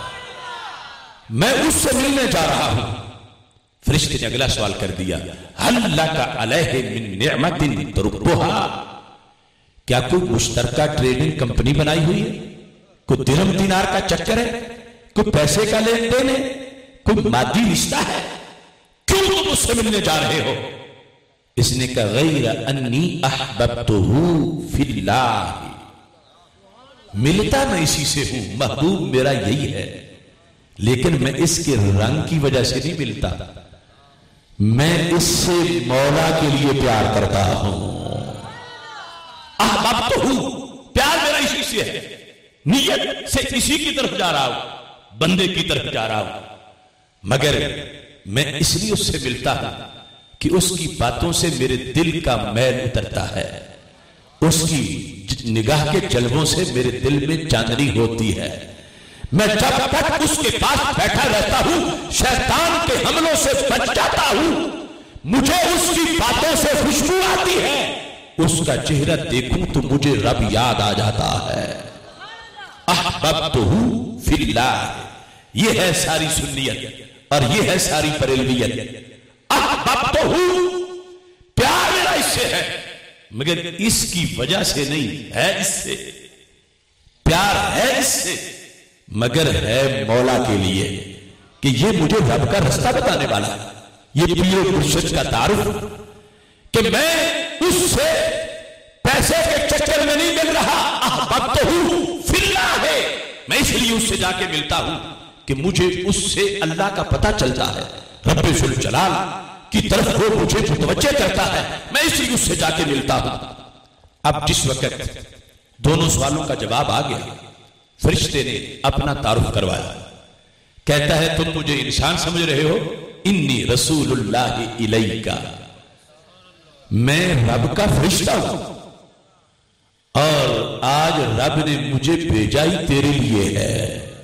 मैं उससे मिलने जा रहा हूं। फरिश्ते ने अगला सवाल कर दिया हल लका अलैहि मिन निअमतिन तुरबुहा, क्या कोई मुश्तरका ट्रेडिंग कंपनी बनाई हुई है, कोई दिरहम दिनार का चक्कर है, कोई पैसे का लेन देन है, कोई मादी रिश्ता है, क्यों तुम उससे मिलने जा रहे हो? इसने कहा गैर अन्नी अहबब्तुहु फिल्लाह, मिलता मैं इसी से हूं, महबूब मेरा यही है, लेकिन मैं इसके रंग की वजह से नहीं मिलता, मैं इससे मौला के लिए प्यार करता हूं। अहबब्तुहु, प्यार मेरा इसी से है, नियत से इसी की तरफ जा रहा हूं, बंदे की तरफ जा रहा हूं, मगर मैं इसलिए उससे मिलता हूं कि उसकी बातों से मेरे दिल का मैल उतरता है, उसकी निगाह के जलवों से मेरे दिल में चांदनी होती है। मैं जब तक उसके पास बैठा रहता हूं शैतान के हमलों से बच जाता हूं, मुझे उसकी बातों से खुशबू आती है, उसका चेहरा देखूं तो मुझे रब याद आ जाता है। अहबब्तुहु फिल्लाह, ये है सारी सुन्नियत और ये है सारी बरेलवियत। अहबब्तुहु, प्यार मेरा इससे है, मगर इसकी वजह से नहीं है, इससे प्यार है, इससे मगर है मौला के लिए कि ये मुझे रब का रास्ता बताने वाला, ये पीरो मुर्शिद का तारुफ कि मैं उससे पैसे के चक्कर में नहीं मिल रहा। अहबब्तुहु फिल्लाह है, मैं इसलिए उससे जाके मिलता हूं कि मुझे उससे अल्लाह का पता चलता है, रब्बे जुल जलाल की तरफ वो मुझे मुतवज्जे करता है, मैं इसलिए उससे जाके मिलता हूं। अब जिस वक्त दोनों सवालों का जवाब आ गया, फरिश्ते ने अपना तारुफ करवाया, कहता है तुम मुझे इंसान समझ रहे हो, इन्नी रसूलुल्लाह इलैका, मैं रब का फरिश्ता हूं और आज रब ने मुझे भेजा ही तेरे लिए है।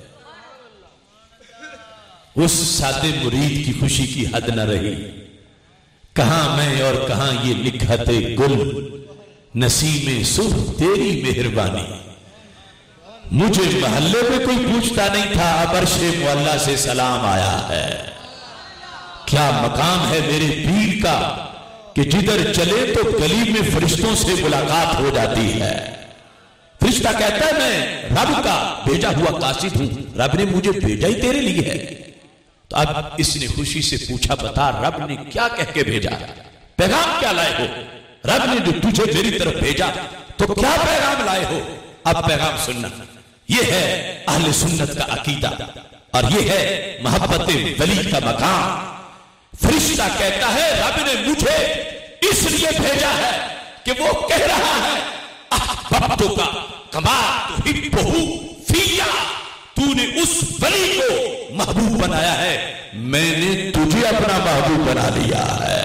उस सादे मुरीद की खुशी की हद न रही। कहां मैं और कहां ये निखते गुल, नसीमे सुबह तेरी मेहरबानी। मुझे महल्ले में कोई पूछता नहीं था, अब अर्शे मुअल्ला से सलाम आया है। क्या मकाम है मेरे पीर का कि जिधर चले तो गली में फरिश्तों से मुलाकात हो जाती है। फरिश्ता कहता है मैं रब का भेजा हुआ कासिद हूं, रब ने मुझे भेजा ही तेरे लिए है। तो अब इसने खुशी से पूछा, बता रब ने क्या कह के भेजा, पैगाम क्या लाए हो? रब ने जो तुझे मेरी तरफ भेजा तो क्या पैगाम लाए हो? अब पैगाम सुनना। यह है अहले सुन्नत का अकीदा और यह है मोहब्बत वली का मकाम। फरिश्ता कहता है रब ने मुझे इसलिए भेजा है कि वो कह रहा है अहबब्तु का कमा तुहिब्बुहु फिया, तूने उस वली को महबूब बनाया है, मैंने तुझे अपना महबूब बना लिया है।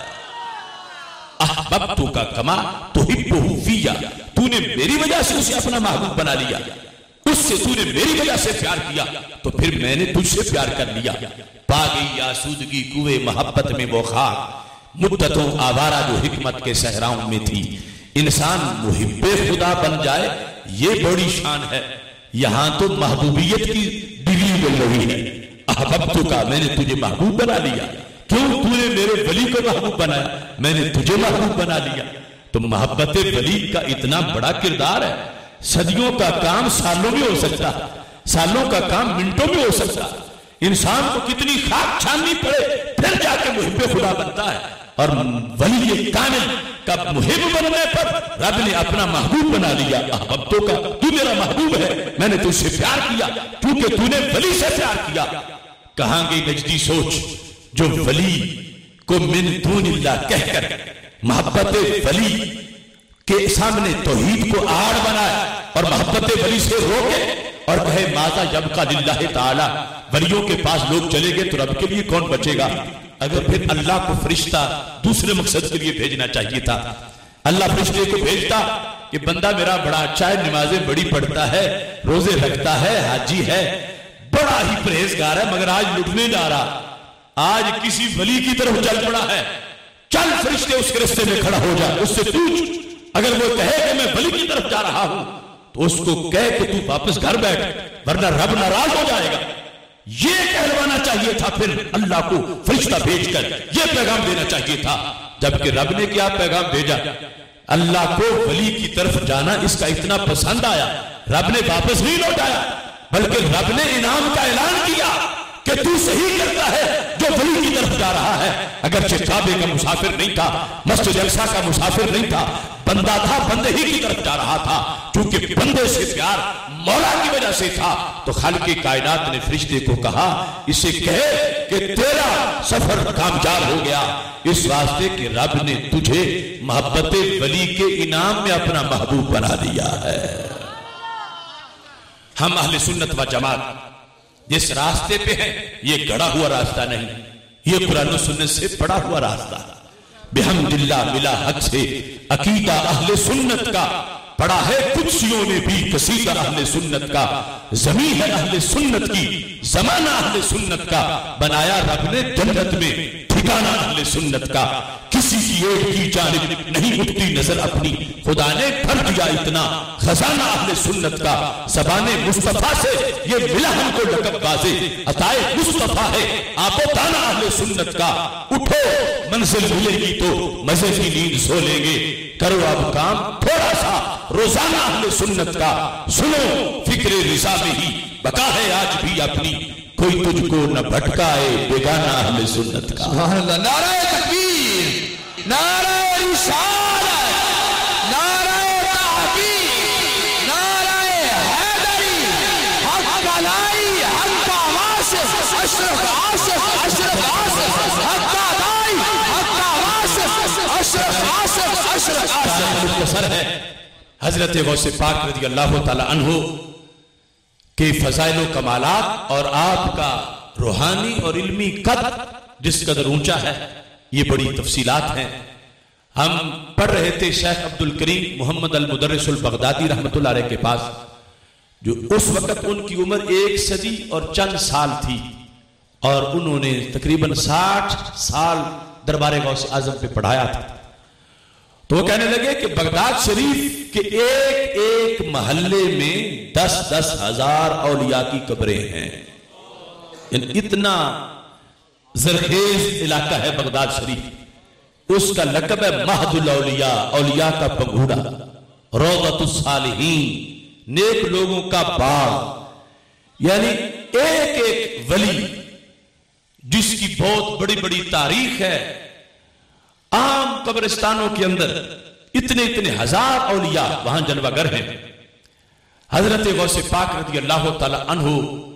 अहबब्तु का कमा तुहिब्बुहु फिया, तूने मेरी वजह से उसे अपना महबूब बना लिया, उससे तूने मेरी वजह से प्यार किया तो फिर मैंने तुझसे प्यार कर लिया। पा गई आसूदगी कुएं मोहब्बत में वो खाक, मुद्दतों आवारा जो हिकमत के सहराओं में थी। इंसान मुहिब्बे खुदा बन जाए ये बड़ी शान है। यहां तो महबूबियत की डिग्री मिल रही है। अहबब्तु का, मैंने तुझे महबूब बना लिया। क्यों? तूने मेरे वली को महबूब बनाया, मैंने तुझे महबूब बना लिया। तो मोहब्बत वली का इतना बड़ा किरदार है। सदियों का काम सालों में हो सकता, सालों का काम मिनटों में हो सकता। इंसान को कितनी खाक छाननी पड़े फिर जाके मुहिब्बे खुदा बनता है। और वली कामिल का मुहिब बनने पर रब ने अपना महबूब बना लिया। अहबब्तु का, तू मेरा महबूब है, मैंने तुझसे प्यार किया क्योंकि तूने वली से प्यार किया। कहां गई नजदी सोच जो वली को मिन दूनिल्लाह कहकर मोहब्बत वली के सामने तौहीद को आड़ बनाए और मोहब्बत वली से रोके और कहे माज़ा यब्का लिल्लाहि ताला। वलियों के पास लोग चले गए तो रब के लिए कौन बचेगा? अगर फिर अल्लाह को फरिश्ता दूसरे मकसद के लिए भेजना चाहिए था। अल्लाह फरिश्ते को भेजता कि बंदा मेरा बड़ा अच्छा है, नमाजें बड़ी पढ़ता है, रोजे रखता है, हाजी है, बड़ा ही परहेजगार है, मगर आज लुटने जा रहा, आज किसी वली की तरफ चल पड़ा है। चल फरिश्ते उसके रास्ते में खड़ा हो जा, उससे पूछ, अगर वो कहे कि मैं वली की तरफ जा रहा हूं तो उसको कह कि तू वापस घर बैठ, वरना रब नाराज हो जाएगा। ये कहलवाना चाहिए था फिर अल्लाह को फरिश्ता भेजकर, ये पैगाम देना चाहिए था। जबकि रब ने क्या पैगाम भेजा? अल्लाह को वली की तरफ जाना इसका इतना पसंद आया, रब ने वापस नहीं लौटाया, बल्कि रब ने इनाम का ऐलान किया कि तू सही करता है जो वली की तरफ जा रहा है। अगरचे काबे का मुसाफिर नहीं था, मस्जिद अक्सा का मुसाफिर नहीं था, बंदा था, बंदे ही की तरफ जा रहा था। क्योंकि बंदे से प्यार मौला की वजह से था तो खालिक़े कायनात ने फरिश्ते को कहा इसे कहे कि तेरा सफर कामयाब हो गया, इस वास्ते कि रब ने तुझे मोहब्बत वली के इनाम में अपना महबूब बना दिया है। हम अहले सुन्नत व जमात जिस रास्ते पे है ये गढ़ा हुआ रास्ता नहीं, ये कुरान और सुन्नत से पढ़ा हुआ रास्ता। बिहम्दिल्लाह मिला हक से अकीदा अहले सुन्नत का, पढ़ा है कुदसियों ने भी कसीदा अहले सुन्नत का, ज़मीन है अहले सुन्नत की, ज़माना अहले सुन्नत का, बनाया रब ने जन्नत में ठिकाना अहले सुन्नत का। किसी की एक की जानिब नहीं उठती नजर अपनी, खुदा ने भर दिया इतना खजाना अहले सुन्नत का। ज़बाने मुस्तफा से ये मिला हमको लक़ब बाज़े, अताए मुस्तफा है आपो दाना अहले सुन्नत का। उठो मंजिल मिलेगी तो मजे की नींद सो लेंगे, करो अब काम थोड़ा सा रोजाना अहले सुन्नत का। सुनो फिक्रे रिज़ा में ही बका है आज भी अपनी, कोई तुझको न भटकाए बेगाना अहले सुन्नत का। नारे तकबीर, नारे रिसालत, नारे तहकीक, नारे हैदरी, हक का लाई, हक का वासिफ, अशरफ आसिफ, अशरफ आसिफ, हक का लाई, हक का वासिफ, अशरफ आसिफ, अशरफ आसिफ। मुख्तसर है हजरत गौसे पाक रज़ी अल्लाह तआला अन्हु के फजाइल कमालात और आपका रूहानी और इल्मी कद जिस कदर ऊंचा है, ये बड़ी तफसीलात हैं। हम पढ़ रहे थे Sheikh Abdul Karim Muhammad al मुदर्रिसुल बगदादी रहमतुल्लाह अलैह के पास, जो उस वक्त उनकी उम्र 1 सदी और चंद साल थी और उन्होंने तकरीबन 60 साल दरबार गौस आजम पे पढ़ाया था। तो वो कहने लगे कि बगदाद शरीफ के एक एक महल्ले में 10-10 हजार औलिया की कब्रें हैं। इतना जरखेज इलाका है बगदाद शरीफ। उसका लक़ब है महदुल औलिया, औलिया का पंघूड़ा, रौज़तुस सालिहीन, नेक लोगों का बाग। यानी एक एक वली जिसकी बहुत बड़ी बड़ी तारीख है। आम कब्रिस्तानों के अंदर इतने इतने हजार औलिया वहां जलवागर हैं। हजरत गौसे पाक रज़ी अल्लाह तआला अन्हु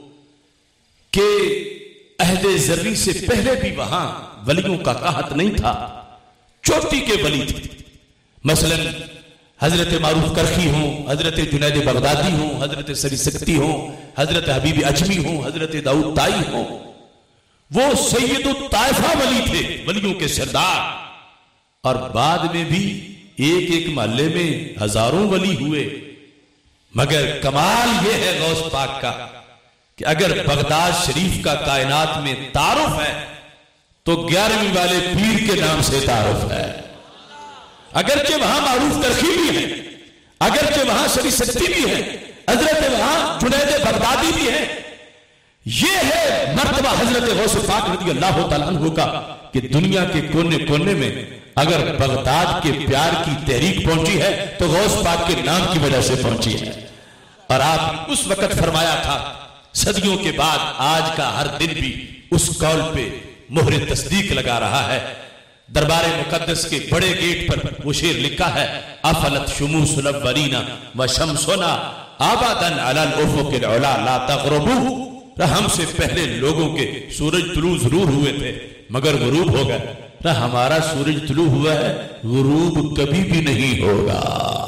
के अहदे ज़र्री से पहले भी वहां वलियों का कहत नहीं था, चोटी के वली थे। मसलन हजरत मारूफ करखी हो, हजरत जुनैद बगदादी हो, हजरत सरी सकती हो, हजरत हबीब अजमी हो, हजरत दाऊद ताई हो, वो सैयदुत ताइफा वली थे, वलियों के सरदार। और बाद में भी एक एक महल्ले में हजारों वली हुए। मगर कमाल यह है गौस पाक का कि अगर बगदाद शरीफ का कायनात में तारुफ है तो 11वीं वाले पीर के नाम से तारुफ है। अगरचे वहां मारूफ करखी भी है, अगरचे वहां सरी सकती भी है, हजरत वहां जुनैद बगदादी भी है। यह है मर्तबा हजरत गौस पाक रज़ी अल्लाह तआला अन्हु का कि दुनिया के कोने कोने में अगर बगदाद के प्यार की तहरीक पहुंची है तो गौस पाक के नाम की वजह से पहुंची है। और आप उस वक्त फरमाया था, सदियों के बाद आज का हर दिन भी उस कौल पे मोहरे तस्दीक लगा रहा है। दरबार मुकद्दस के बड़े गेट पर वो शेर लिखा है, अफलत शुमूसुल अव्वलीना व शम्सुना आबादन अलल उफुकिल उला ला तग़रुबू। हमसे पहले लोगों के सूरज तुलू जरूर हुए थे मगर गुरूब हो गए। हमारा सूरज तुलू हुआ है, गुरूब कभी भी नहीं होगा।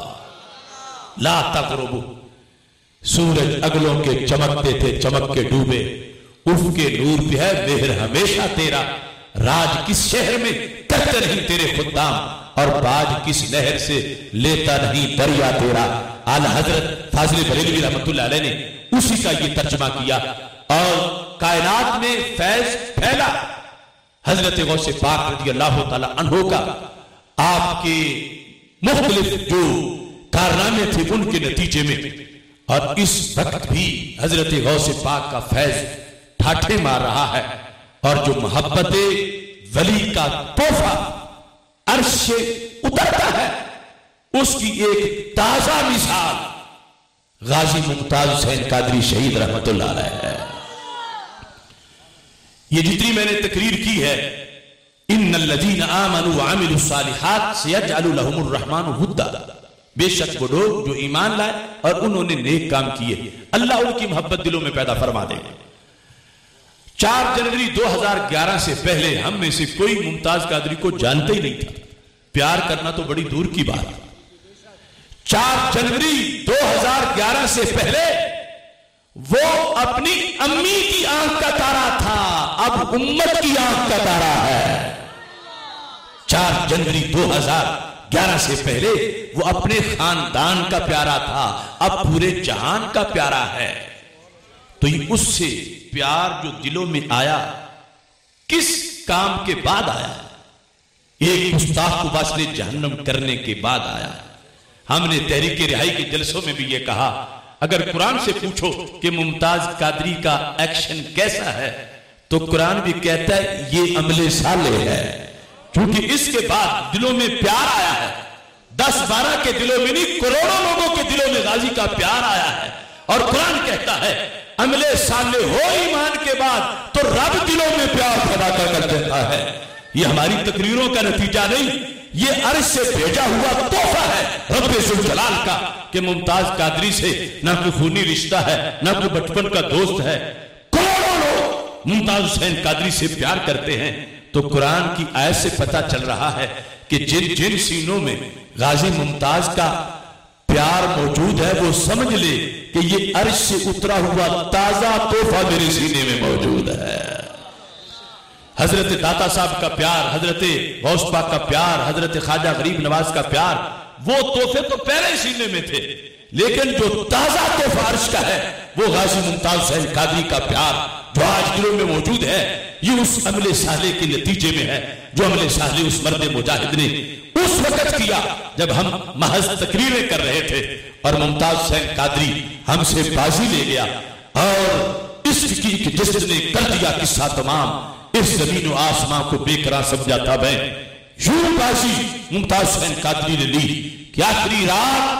ला तग़रुबू, सूरज अगलों के चमकते थे, चमक के डूबे, उफ के नूर पे है मेहर हमेशा तेरा। राज किस शहर में करते नहीं तेरे खुद्दाम, और बाज किस नहर से लेता नहीं दरिया तेरा। आला हजरत फाजिल बरेलवी रहमतुल्लाह अलैह ने उसी का ये तर्जुमा किया और कायनात में फैज फैला। हजरत गौसे पाक रज़ी अल्लाह तआला अन्हु का आपके मुख्तलिफ जो कारनामे थे उनके नतीजे में, और इस वक्त भी हजरत गौसे पाक का फैज ठाठे मार रहा है। और जो मोहब्बत वली का तोहफा अर्श से उतरता है, उसकी एक ताजा मिसाल गाजी मुमताज हुसैन कादरी शहीद रहमतुल्लाह अलैह है। ये जितनी मैंने तकरीर की है, इन्नल्लज़ीना आमनू व अमिलुस्सालिहात सयजअलु लहुमुर रहमानु वुद्दा, बेशक वो लोग जो ईमान लाए और उन्होंने नेक काम किए, अल्लाह उनकी मोहब्बत दिलों में पैदा फरमा देगा। 4 जनवरी 2011 से पहले हम में से कोई मुमताज कादरी को जानते ही नहीं था। प्यार करना तो बड़ी दूर की बात। 4 जनवरी 2011 से पहले वो अपनी अम्मी की आंख का तारा था, अब उम्मत की आंख का तारा है। 4 जनवरी 2011 से पहले वो अपने खानदान का प्यारा था, अब पूरे जहान का प्यारा है। तो ये उससे प्यार जो दिलों में आया किस काम के बाद आया? एक गुस्ताख को वास्ते जहन्नम करने के बाद आया। हमने तहरीक रिहाई के जलसों में भी ये कहा, अगर कुरान से पूछो कि मुमताज कादरी का एक्शन कैसा है तो कुरान भी कहता है ये अमले साले है, क्योंकि इसके बाद दिलों में प्यार आया है। 10-12 के दिलों में नहीं, करोड़ों लोगों के दिलों में गाजी का प्यार आया है। और कुरान कहता है अमले साले हो ईमान के बाद तो रब दिलों में प्यार पैदा कर देता है। ये हमारी तकरीरों का नतीजा नहीं, ये अर्श से भेजा हुआ तोहफा है रब्बे जुल जलाल का कि मुमताज कादरी से ना कोई खूनी रिश्ता है, ना कोई बचपन का दोस्त है। करोड़ों लोग मुमताज हुसैन कादरी से प्यार करते हैं। तो कुरान की आयत से पता चल रहा है कि जिन जिन सीनों में गाजी मुमताज का प्यार मौजूद है वो समझ ले कि ये अर्श से उतरा हुआ ताजा तोहफा मेरे सीने में मौजूद है। हजरत दाता साहब का प्यार, हजरत गौस पाक का प्यार, हजरत ख्वाजा गरीब नवाज का प्यार, वो तोहफे तो पहले सीने में थे, लेकिन जो ताजा तोहफा अर्श का है वो गाजी मुमताज हुसैन कादरी का प्यार जो आज दिलों में मौजूद है। ये उस अमले साले के नतीजे में है जो अमले साले उस मर्द मुजाहिद ने उस वक्त किया जब हम महज तकरीरें कर रहे थे और मुमताज हुसैन कादरी हमसे बाजी ले गया और इश्क की जिसने कर दिया किस्सा तमाम, इस जमीन और आसमां को बेकरार समझा था। मैं यूं बाजी मुमताज हुसैन कादरी ने ली कि आखिरी रात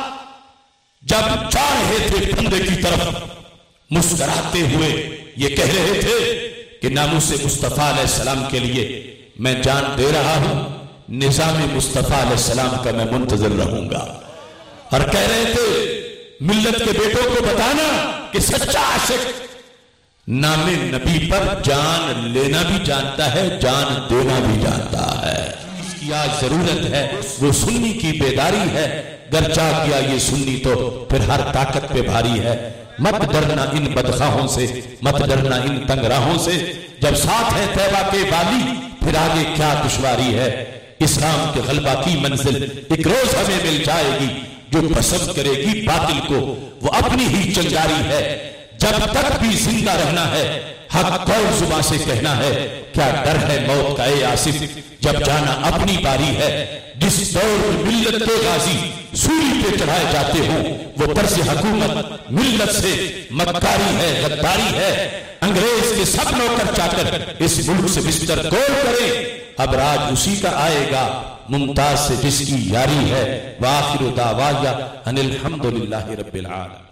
जब जा रहे थे फंदे की तरफ मुस्कुराते हुए ये कह रहे थे कि नामूस मुस्तफा अलैहिस्सलाम के लिए मैं जान दे रहा हूं, निजाम मुस्तफा अलैहिस्सलाम का मैं मुंतजर रहूंगा। और कह रहे थे मिल्लत के बेटों को बताना कि सच्चा आशिक नामे नबी पर जान लेना भी जानता है, जान देना भी जानता है। इसकी आज जरूरत है वो सुन्नी की बेदारी है, गर चाह किया ये सुन्नी तो फिर हर ताकत पे भारी है। मत डरना इन बदखाहों से, मत डरना इन तंगराहों से, जब साथ है तैबा के वाली फिर आगे क्या दुश्वारी है। इस्लाम के गलबा की मंजिल एक रोज हमें मिल जाएगी, जो पसंद करेगी बातिल को वो अपनी ही चंगारी है। जब तक भी जिंदा रहना है हक कौल जुबान से कहना है, क्या डर है मौत का ए आसिफ जब जाना अपनी बारी है। जिस दौर में मिल्लत के गाजी सूली पे चढ़ाए जाते हो वो तर्ज हुकूमत मिल्लत से मक्कारी है, गद्दारी है। अंग्रेज के सब नौकर चाकर इस मुल्क से बिस्तर गोल करें, अब राज उसी का आएगा मुमताज से जिसकी यारी है। वाखिर दावाया अनिल हम्दुलिल्लाहि रब्बिल आलमीन।